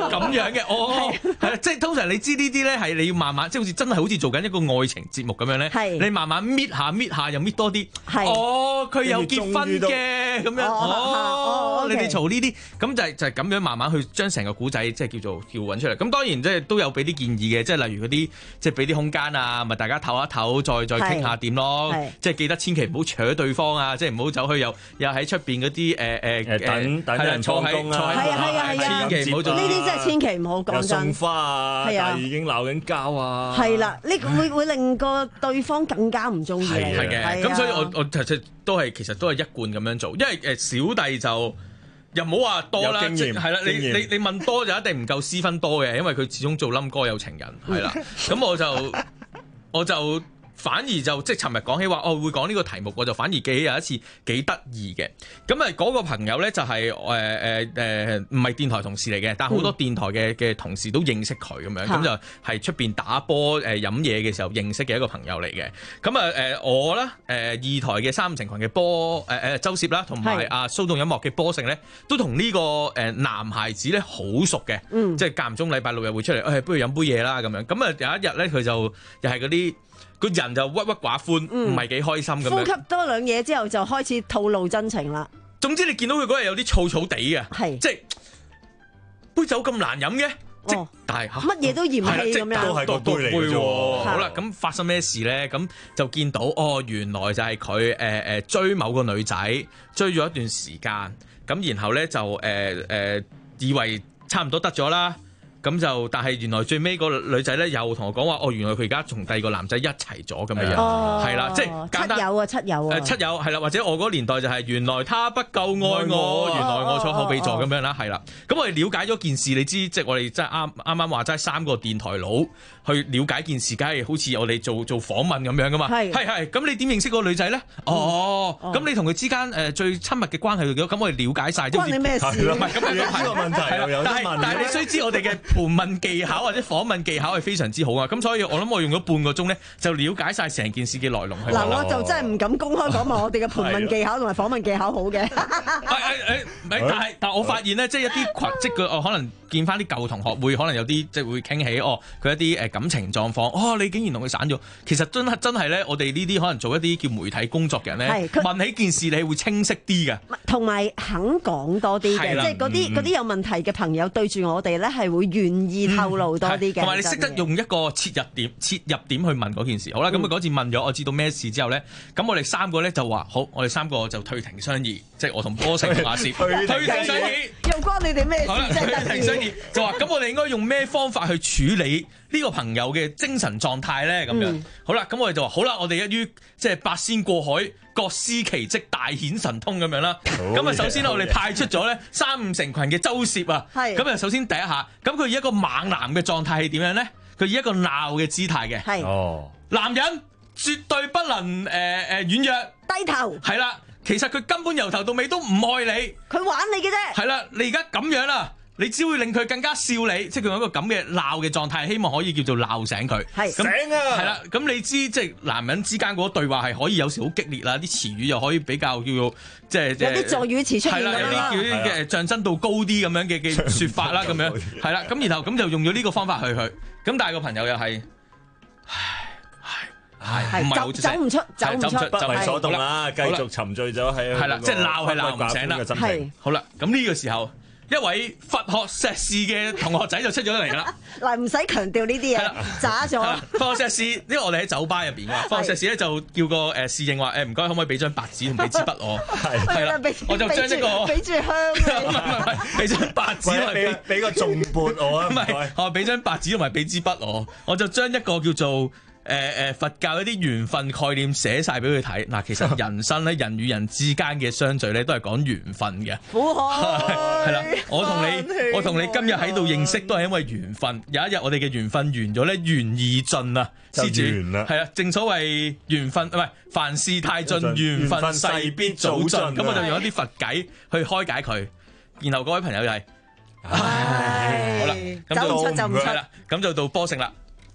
咁樣嘅，哦，係啦，即係通常你知呢啲咧係你要慢慢，即係好似真係好似做緊一個愛情節目咁樣咧，你慢慢搣下搣下又搣多啲，哦，佢有結婚嘅咁樣，哦，你哋嘈呢啲，咁就係就係咁樣慢慢去將成個古仔即係叫做叫揾出嚟。咁當然即係都有俾啲建議嘅，即係例如嗰啲即係俾啲空間啊，咪大家唞一唞，再再傾下點咯，即係記得千祈唔好扯對方啊，即係唔好走去又又喺出邊嗰啲誒誒等等人放工啊， 係啊係啊係啊， 千祈唔好做呢啲真係千祈唔好講真。 送花啊，但係已經鬧緊交啊， 係啦，呢個會會令個對方更加唔中意你。 係嘅，咁所以我我其實都係其實都係一貫咁樣做，因為誒小弟就又唔好話多啦，即係啦，你你你問多就一定唔夠私分多嘅，因為佢始終做冧哥有情人係啦，咁我就我就。反而就即係尋日講起話，我、哦、會講呢個題目，我就反而記起有一次幾得意嘅。咁啊嗰個朋友咧就係誒誒誒唔係電台同事嚟嘅，但係好多電台嘅嘅同事都認識佢咁樣，咁、嗯、就係出邊打波誒飲嘢嘅時候認識嘅一個朋友嚟嘅。咁啊誒我咧誒、呃、二台嘅三五成群嘅波誒誒周攝啦，同埋阿騷動音樂嘅波成咧，都同呢個誒男孩子咧好熟嘅，嗯、即係間唔中禮拜六日會出嚟，誒、哎、不如飲杯嘢啦咁樣。咁啊有一日咧佢就又係嗰啲。個人就鬱鬱寡歡，唔係幾開心咁樣。 呼吸多兩嘢之後，就開始吐露真情啦。總之你見到佢嗰日有啲燥燥地嘅，係即係杯酒咁難飲嘅，即係但係乜嘢都嫌棄咁樣， 都係個杯嚟嘅啫。 好啦，咁發生咩事咧？咁就見到哦，原來就係佢誒誒追某個女仔，追咗一段時間，咁然後咧就誒誒、呃呃、以為差唔多得咗啦。咁就，但係原來最尾個女仔咧又同我講話，哦，原來佢而家同第二個男仔一齊咗咁樣樣，係啦、哦，即係簡單七友啊，七友啊， 誒七友係啦，或者我嗰個年代就係原來他不夠愛我，原來我坐後備座咁樣啦，係啦。咁我哋了解咗件事，你知即係我哋即係啱啱啱話齋三個電台佬去了解件事，梗係好似我哋做做訪問咁樣噶嘛，係係係。咁你點認識嗰個女仔咧？哦，咁、哦、你同佢之間誒最親密嘅關係咁，我哋了解晒。 關你咩事？ 唔係咁樣呢個問題， 有但係但係你須知我哋嘅盤問技巧或者訪問技巧係非常之好啊！咁所以我諗我用咗半個鐘咧，就了解晒成件事嘅來龍去脈。 嗱，我就真係唔敢公開講話我哋嘅盤問技巧同埋訪問技巧好嘅。誒誒誒， 但係但係我發現咧，即係一啲群即係佢可能見翻啲舊同學會，可能有啲即係會傾起哦，佢一啲誒感情狀況。哦，你竟然同佢散咗，其實真係真係咧，我哋呢啲可能做一啲叫媒體工作嘅人咧，問起件事你會清晰啲嘅， 同埋肯講多啲嘅，即係嗰啲嗰啲有問題嘅朋友對住我哋咧係會願意透露多啲嘅， 同埋、嗯、你識得用一個切入點切入點去問嗰件事。好啦，咁佢嗰次問咗，我知道咩事之後咧，咁我哋三個咧就話好，我哋三個就退庭商議，即係我同波成同阿攝退庭商議， 又關你哋咩事？ 退庭商議就話咁，我哋應該用咩方法去處理呢個朋友嘅精神狀態咧？咁樣、嗯、好啦，咁我哋就話好啦，我哋一於即係八仙過海，各司其職，大顯神通咁樣啦。咁啊，首先咧，我哋派出咗咧三五成群嘅周攝啊。係咁啊，首先第一下，咁佢以一個猛男嘅狀態係點樣咧？佢以一個鬧嘅姿態嘅。係哦，男人絕對不能誒誒軟弱低頭。 係啦，其實佢根本由頭到尾都唔愛你， 佢玩你嘅啫。係啦，你而家咁樣啦。你只會令佢更加笑你，即係佢有一個咁嘅鬧嘅狀態，希望可以叫做鬧醒佢。係醒啊！係啦，咁你知即係男人之間嗰個對話係可以有時好激烈啦，啲詞語又可以比較叫做即係有啲助語詞出現啦， 有啲叫啲嘅象真度高啲咁樣嘅嘅説法啦，咁樣係啦，咁然後咁就用咗呢個方法去去，咁但係個朋友又係唉唉，唔係好走唔出，走唔出， 不為所動啦，繼續沉醉咗喺係啦，即係鬧係鬧唔醒啦，係好啦，咁呢個時候。一位佛學碩士嘅同學仔就出咗嚟啦。 嗱，唔使強調呢啲嘢，渣咗。 佛學碩士，因為我哋喺酒吧入邊嘅，佛學碩士咧就叫個誒侍應話誒唔該，可唔可以俾張白紙同俾支筆我？係係啦，我就將一個俾住香嘅， 唔係唔係，俾張白紙同埋俾俾個重撥我啊！ 唔係，我俾張白紙同埋俾支筆我，我就將一個叫做。誒誒、呃，佛教一啲緣分概念寫晒俾佢睇。嗱，其實人生咧，人與人之間嘅相聚咧，都係講緣分嘅。苦海係啦，我同你，我同你今日喺度認識，都係因為緣分。有一日我哋嘅緣分完咗咧，緣已盡啊，施主係啊，正所謂緣分唔係凡事太盡，緣分勢必早盡。咁我就用一啲佛偈去開解佢。然後嗰位朋友又係，唉，好啦，咁就走唔出就唔出啦，咁就到波成啦。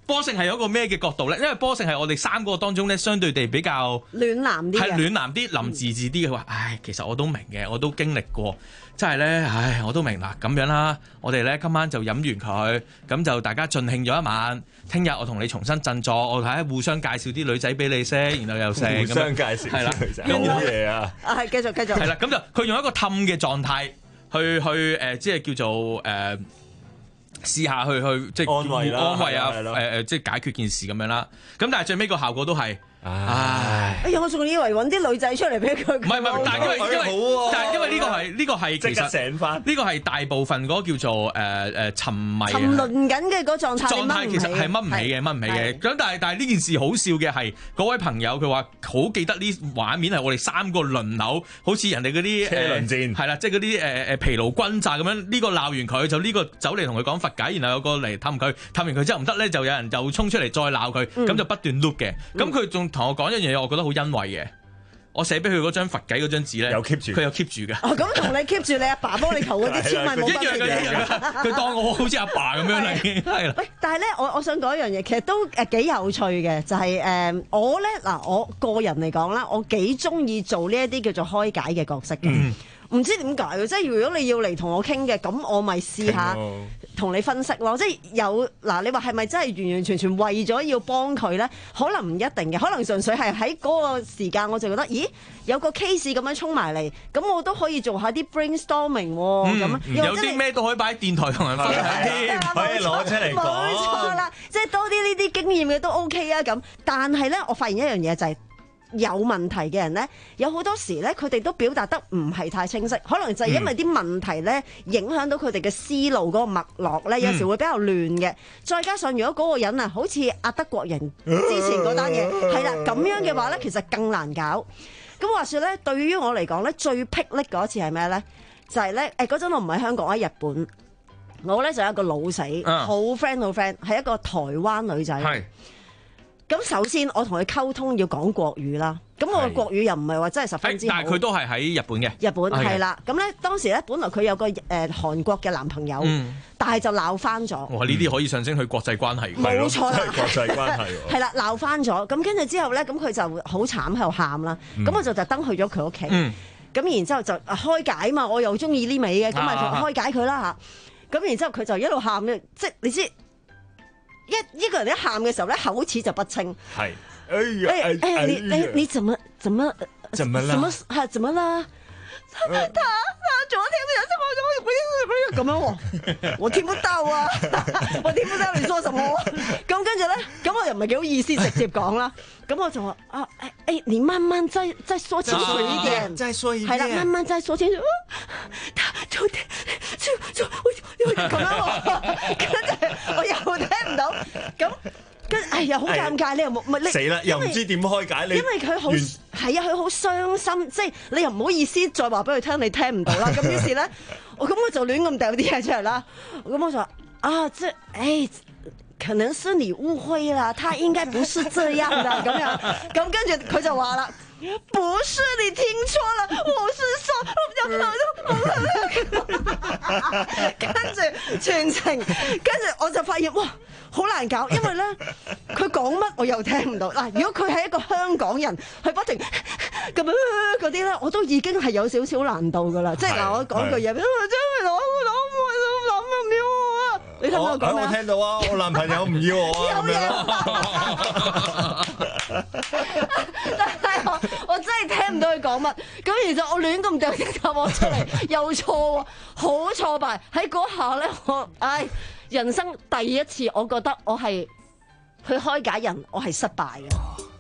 波性係有一個咩嘅角度咧？因為波性係我哋三個當中咧，相對地比較暖男啲， 係暖男啲、林字字啲嘅話，唉，其實我都明嘅，我都經歷過，真係咧，唉，我都明啦。咁樣啦，我哋咧今晚就飲完佢，咁就大家盡興咗一晚。聽日我同你重新振作，我睇下互相介紹啲女仔俾你識，然後又識互相介紹係啦， 好嘢啊！ 啊，係繼續繼續係啦，咁就佢用一個氹嘅狀態去去誒，即係叫做誒試下去去即係安慰啦， 安慰啊， 係咯誒誒，即係解決件事咁樣啦。咁但係最尾個效果都係。唉！ 哎呀，我仲以為揾啲女仔出嚟俾佢。唔係唔係，但係因為因為但係因為呢個係呢個係其實醒翻呢個係大部分嗰個叫做誒誒沉迷沉淪緊嘅嗰狀態， 狀態其實係掹唔起嘅，掹唔起嘅。咁但係但係呢件事好笑嘅係嗰位朋友佢話好記得呢畫面係我哋三個輪流，好似人哋嗰啲車輪戰係啦，即係嗰啲誒誒疲勞轟炸咁樣。呢個鬧完佢就呢個走嚟同佢講佛偈，然後有個嚟氹佢，氹完佢之後唔得咧，就有人又衝出嚟再鬧佢，咁就不斷 loop 嘅。咁佢仲同我講一樣嘢，我覺得好欣慰嘅。我寫俾佢嗰張佛偈嗰張紙咧， 有 keep 住， 佢有 keep 住嘅。 哦，咁同你 keep 住你阿爸幫你求嗰啲簽咪冇分別嘅。 一樣嘅，佢當我好似阿爸咁樣啦，已經係啦。 喂，但係咧，我我想講一樣嘢，其實都誒幾有趣嘅，就係、是、誒、呃、我咧嗱，我個人嚟講啦，我幾中意做呢一啲叫做開解嘅角色嘅。嗯唔知點解嘅，即係如果你要嚟同我傾嘅，咁我咪試下同你分析咯。即係有嗱，你話係咪真係完完全全為咗要幫佢咧？可能唔一定嘅，可能純粹係喺嗰個時間，我就覺得，咦，有個 case 咁樣衝埋嚟，咁我都可以做下啲 brainstorming 喎。咁、嗯、 有啲咩都可以擺喺電台同人分享添， 可以攞出嚟講。 冇錯啦，即係多啲呢啲經驗嘅都 OK 啊。咁，但係咧，我發現一樣嘢就係、是。有問題嘅人呢，有好多時呢，佢哋都表達得唔係太清晰，可能就係因為啲問題呢，影響到佢哋嘅思路嗰個脈絡呢，有時會比較亂嘅。再加上如果嗰個人啊，好似阿德國人之前嗰單嘢，係啦咁樣嘅話呢，其實更難搞。咁話說呢，對於我嚟講呢，最霹靂嗰次係咩呢？就係、是、呢，誒嗰陣我唔喺香港，喺日本，我呢就有一個老死，好 friend 好 friend，係一個台灣女仔。咁首先我同佢溝通要講國語啦，咁我嘅國語又唔係話真係十分之好， 但係佢都係喺日本嘅。 日本係啦，咁咧當時咧本來佢有個誒韓國嘅男朋友，嗯、但係就鬧翻咗。 哇！呢啲可以上升去國際關係， 冇錯啦， 國際關係係啦，鬧翻咗。咁跟住之後咧，咁佢就好慘喺度喊啦。咁、嗯、我就特登去咗佢屋企，咁、嗯、然之後就開解嘛，我又中意呢味嘅，咁咪開解佢啦嚇。咁然之後佢就一路喊嘅，即係你知。一一個人一喊嘅時候咧，口齒就不清。係，哎呀，哎呀，你你你怎麼怎麼怎麼啦？ 怎麼係怎麼啦？他他他昨天晚上我我咁樣喎，我聽不到啊，我聽不到你說什麼。咁跟住咧，咁我又唔係幾好意思直接講啦。咁我就話啊，誒誒，你慢慢再再說清楚一點， 再說一遍， 係啦，慢慢再說清楚。他昨天就就我咁樣喎，跟住我又聽唔到，咁。跟哎呀，好尷尬！你又冇咪你死啦，又唔知點開解你。 因為佢好係啊，佢好傷心，即係你又唔好意思再話俾佢聽，你聽唔到啦。咁於是咧，我咁我就亂咁掉啲嘢出嚟啦。咁我就話啊，即係誒，可能是你誤會啦，他應該不是這樣的咁樣。咁跟住佢就話啦。不是你聽錯了，我是說，跟住全程，跟住我就發現哇，好難搞，因為咧佢講乜我又聽唔到。嗱，如果佢係一個香港人，佢不停咁樣嗰啲咧，我都已經係有少少難度噶啦。即係嗱，我講句嘢，真係攞攞攞唔要啊！你聽我講咩？ 我聽到啊，我男朋友唔要我啊，咁樣。 但係我我真係聽唔到佢講乜，咁然之後我亂咁掉啲答案出嚟，又錯喎，好挫敗。喺嗰下咧，我唉，人生第一次，我覺得我係去開解人，我係失敗嘅。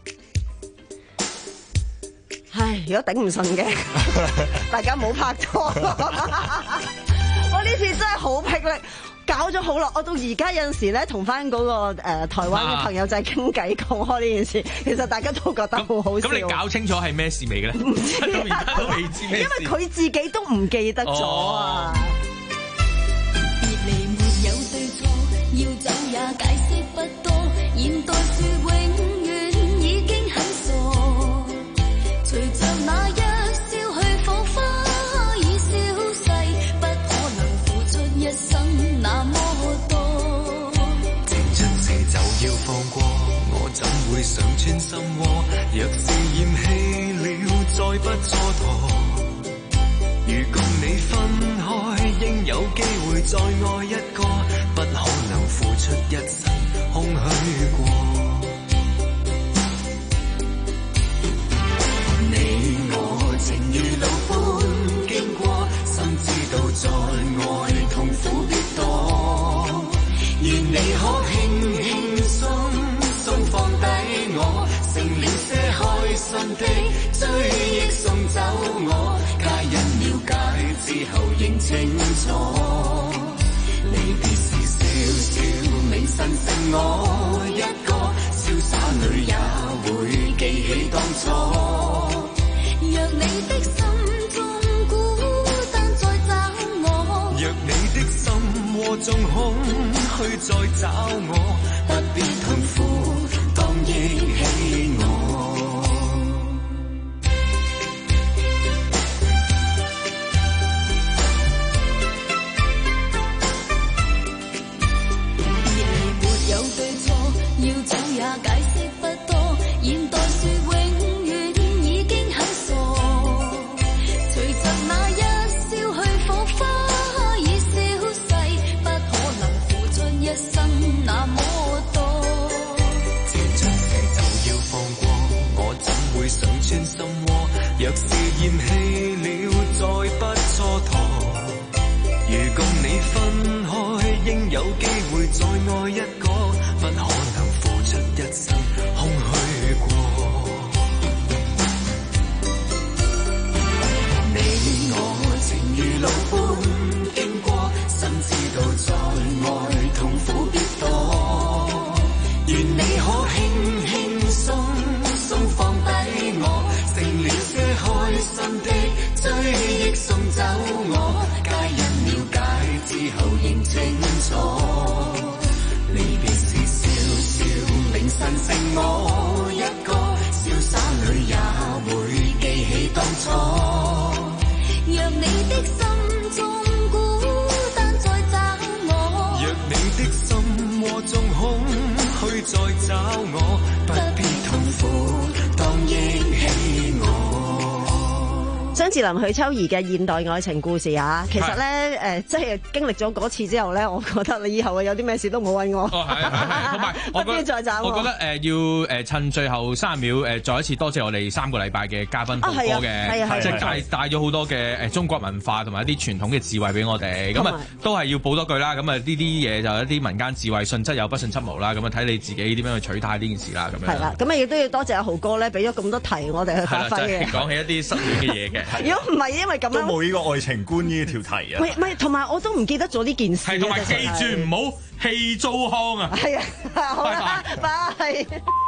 唉，如果頂唔順嘅，大家唔好拍拖。我呢次真係好霹靂。搞咗好耐，我到而家有陣時咧，同翻嗰個、呃、台灣嘅朋友仔傾偈，講開呢件事，其實大家都覺得好好笑。 咁你搞清楚係咩事未嘅咧？ 唔知， 到而家都未知咩事。 因為佢自己都唔記得咗啊。 別離沒有對錯，要走也解釋不多，現代說永遠已經很傻，隨着那一消去火花已消逝，不可能付出一生那麼多，青春逝就要會想穿心窩，若是厭棄了，再不蹉跎。如共你分開，應有機會再愛一個，不可能付出一生空虛過。你我情如路般經過，心知道在愛痛苦必多。願你可輕輕鬆鬆放低我，成了些開心的追憶送走我，皆因了解之後認清楚，離別時笑笑明晨剩我一個，瀟灑裏也會記起當初。若你的心中孤單再找我，若你的心窩中空虛再找我，不必痛苦，當憶起我。沒有對錯，要走也解釋不多，現代說永遠已經很傻。隨着那一消去，火花已消逝，不可能付出一生那麼多。這出世就要放過，我怎會想穿心窩？若是厭棄了，再不蹉跎。如共你分開，應有機會再愛一個，不可能付出一生空虛過。你我情如路般經過，心知道在愛痛苦必多。願你可輕輕鬆鬆放低我，成了些開心的追憶送走我，皆因了解之後認清楚。離別時笑笑明晨剩我一個，瀟灑裏也會記起當初。若你的心中孤單再找我，若你的心窩中空虛再找我，不必痛苦，當憶起我。張智霖許秋怡嘅現代愛情故事啊，其實咧誒、呃，即係經歷咗嗰次之後咧，我覺得你以後有啲咩事都冇揾我。 哦，係係係，同埋我覺得再找我。我覺得誒、呃、要誒趁最後三十秒誒、呃，再一次多謝我哋三個禮拜嘅嘉賓寶哥嘅，即係帶帶咗好多嘅誒中國文化同埋一啲傳統嘅智慧俾我哋。咁啊都係要補多句啦。咁啊呢啲嘢就一啲民間智慧，信則有，不信則無啦。咁啊睇你自己點樣去取態呢件事啦。咁樣係啦。咁啊亦都要多謝阿豪哥咧，俾咗咁多題我哋去發揮嘅。講起一啲失戀嘅嘢嘅。如果唔係因為咁樣，都冇呢個愛情觀呢條題啊。 唔係，同埋我都唔記得咗呢件事。 係，同埋記住唔好棄糟糠啊。 係啊，好啦，拜。